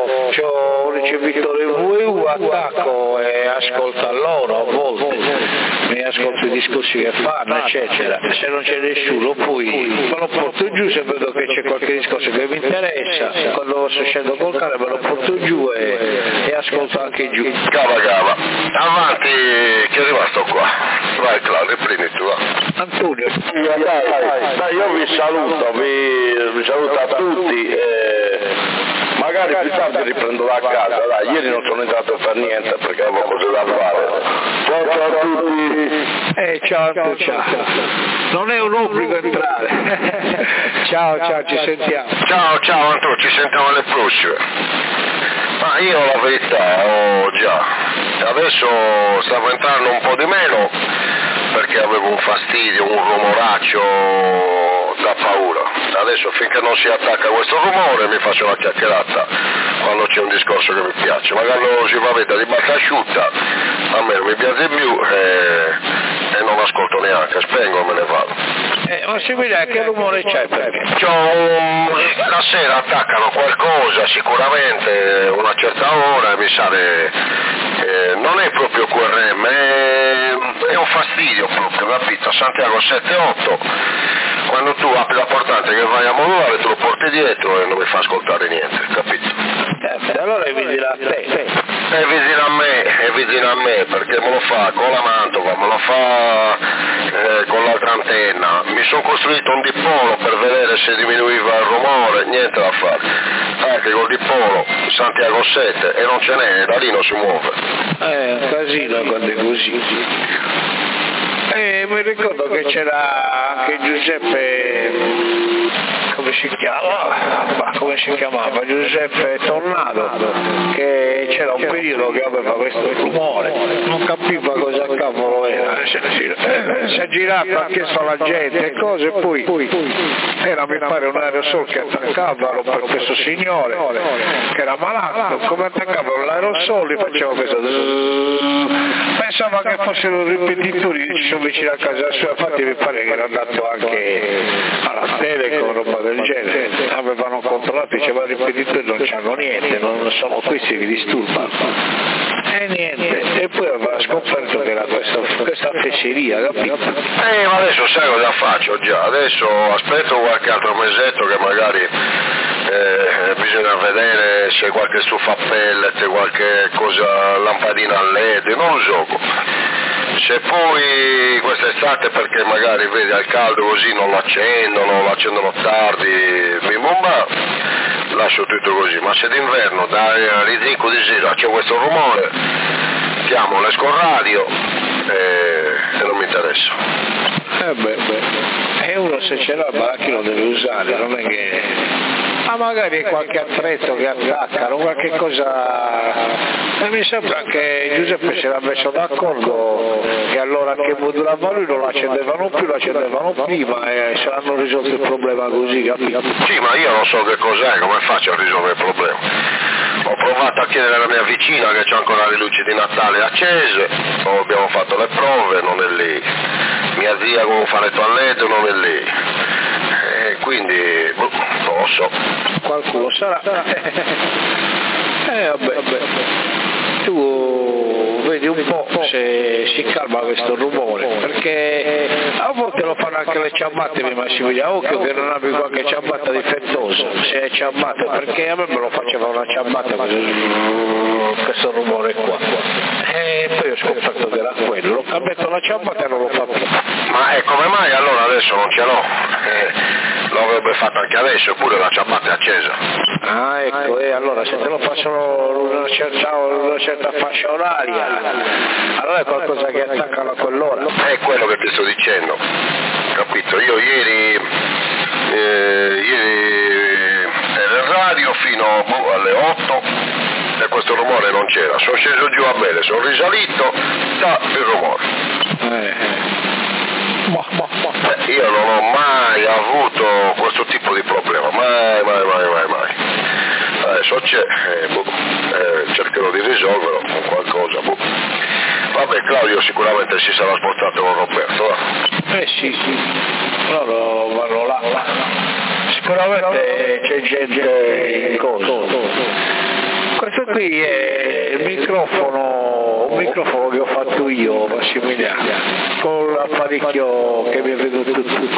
ho un ricevitore V U, attacco e ascolto loro a volte, mi ascolto i discorsi che fanno, eccetera. Se non c'è nessuno poi me lo porto giù se vedo che c'è qualche discorso che mi interessa, quando sto scendo col cane me lo porto giù e, e ascolto venuto anche giù. Cava cava. Avanti, che è rimasto qua. Vai Claudio, prendi tu, va. Antonio. Dai, dai, dai, io vi saluto, vi, vi saluto a tutti. Eh, magari più tardi riprendo la casa, dai, ieri non sono entrato per niente perché avevo cose da fare. Ciao, ciao a tutti. Eh, ciao, ciao, ciao. Non è un obbligo entrare. Ciao, ciao, ci sentiamo. Ciao, ciao Antonio, ci sentiamo alle prossime. Ma io la verità, oh già, adesso stavo entrando un po' di meno perché avevo un fastidio, un rumoraccio da paura. Adesso finché non si attacca questo rumore mi faccio una chiacchierata quando c'è un discorso che mi piace. Magari si va a vedere di bocca asciutta, a me non mi piace più e, e non ascolto neanche, spengo e me ne vado. Eh, ma si vede che rumore c'è perché? C'ho, la sera attaccano qualcosa sicuramente una certa ora e mi sa che eh, non è proprio Q R M, è, è un fastidio proprio, capito? Santiago sette otto, quando tu apri la portante che vai a modulare tu lo porti dietro e non mi fa ascoltare niente, capito? Eh, allora è vicino a te. È vicino a me, è vicino a me perché me lo fa con la mantova, me lo fa eh, con l'altra antenna. Mi sono costruito un dipolo per vedere se diminuiva il rumore, niente da fare. Anche col dipolo Santiago sette e non ce n'è, da lì non si muove. Eh, un casino quando è così. Eh, mi ricordo che c'era anche Giuseppe, come si chiama? Ma come si chiamava? Giuseppe Tornado, che c'era un periodo che aveva questo rumore, non capiva cosa cavolo era, si è girato anche sulla gente e cose, e poi era mi pare un aerosol che attaccava per questo signore che era malato, come attaccava l'aerosol e faceva questo, pensava che fossero ripetitori vicino a casa sua, infatti mi pare che era andato anche alla Telecom, roba del genere, avevano controllato, diceva i ripetitori non c'hanno niente, non sono questi che disturbano e niente, e poi aveva scoperto che era questa, questa fesseria, capito? Eh, ma adesso sai cosa faccio già, adesso aspetto qualche altro mesetto che magari eh, bisogna vedere se qualche stufa a pellet, qualche cosa, lampadina a led, non lo gioco. Se poi quest'estate perché magari vedi al caldo così non lo accendono, lo accendono tardi, bim bum bam, lascio tutto così, ma se d'inverno dai all'inizio di sera c'è questo rumore, chiamo l'esco radio e, e non mi interessa. Eh beh, beh, e uno se ce l'ha la macchina lo deve usare, non è che... ma magari qualche attrezzo che attaccano, qualche cosa... E mi sembra che Giuseppe si era messo d'accordo che allora che modulavano lui non lo accendevano più, lo accendevano prima e se l'hanno risolto il problema così, capito? Sì, ma io non so che cos'è, come faccio a risolvere il problema? Ho provato a chiedere alla mia vicina che c'ha ancora le luci di Natale accese, abbiamo fatto le prove, non è lì. Mia zia con un fanetto a letto, non è lì. E quindi, boh, non lo so. Qualcuno sarà. Eh vabbè, vabbè. Tu vedi un po' se si calma questo rumore, perché a volte lo fanno anche le ciabatte, mi Massimiliano, occhio che non abbia qualche ciabatta difettosa, se è ciabatta, perché a me me lo faceva una ciabatta questo rumore qua. E poi ho scoperto che era quello, ho cambiato la ciabatta e non lo fa più. Ma e come mai allora adesso non ce l'ho? Eh, lo avrebbe fatto anche adesso, eppure la ciabatta è accesa. Ah ecco, e allora se te lo facciano una certa, una certa fascia oraria, allora è qualcosa che attaccano a quell'ora. È quello che ti sto dicendo, capito? Io ieri, eh, ieri ero in radio fino boh, alle otto e questo rumore non c'era, sono sceso giù a bere, sono risalito, da il rumore. Eh. Boh, boh, boh. Eh, io non ho mai avuto questo tipo di problema, mai, mai, mai, mai, mai. Adesso c'è, eh, boh, eh, cercherò di risolverlo con qualcosa, boh. Vabbè, Claudio sicuramente si sarà spostato con Roberto, va? Eh sì, sì, loro vanno là, là. Sicuramente c'è gente in corso. Questo qui è il microfono, un microfono che ho fatto io, Massimiliano, con l'apparecchio che mi è venuto tutto.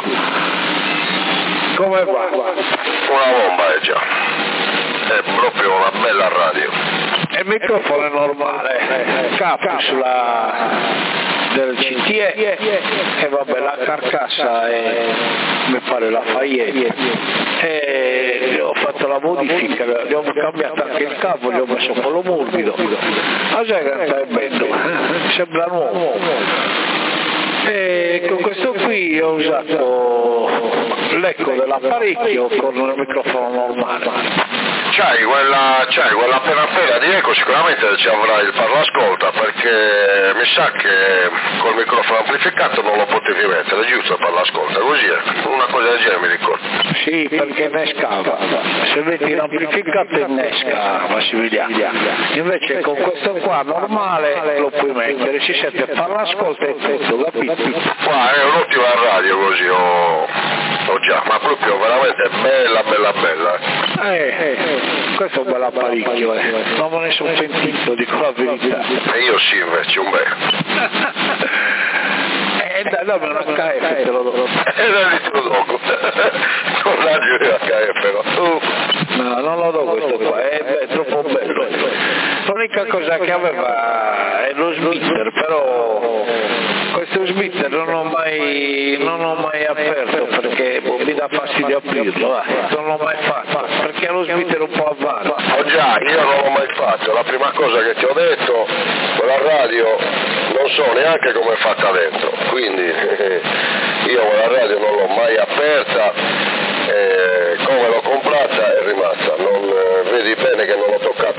Come va? Una bomba è già, è proprio una bella radio. E il microfono è normale, capsula del C T E e vabbè la carcassa è, mi pare la Fayette, e ho fatto la modifica, gli ho cambiato anche il capo, gli ho messo quello morbido, ma sai che è bello, sembra nuovo. E con questo qui ho usato l'eco dell'apparecchio con il microfono normale. C'hai quella, c'hai quella appena appena di eco, sicuramente ci avrai il parlascolta, perché mi sa che col microfono amplificato non lo potevi mettere, giusto il parlascolta, così è, una cosa del genere mi ricordo. Sì, perché innescava, se metti l'amplificato innesca Massimiliano, invece con questo qua normale lo puoi mettere, si sente il parlascolta e tutto, capito? Qua è un'ottima radio così, ho, ho già, ma proprio veramente bella bella bella. Eh, eh. Questo è un bel apparecchio, eh. Non me ne sono pentito, dico la verità. E io sì invece, un bel. Eh dai, dammi una H F, te lo do. E dai, te lo do. Non raggio di H F, però. No, non lo do questo qua, è, è troppo bello. L'unica cosa che aveva è lo smitter, però questo smitter non ho mai, non ho mai aperto perché mi dà fastidio aprirlo, eh. Non l'ho mai fatto, perché lo smitter un po' avanti. Oh già, io non l'ho mai fatto, la prima cosa che ti ho detto, quella radio non so neanche come è fatta dentro, quindi io quella radio non l'ho mai aperta, eh, come l'ho comprata è rimasta, non, vedi bene che non l'ho toccata.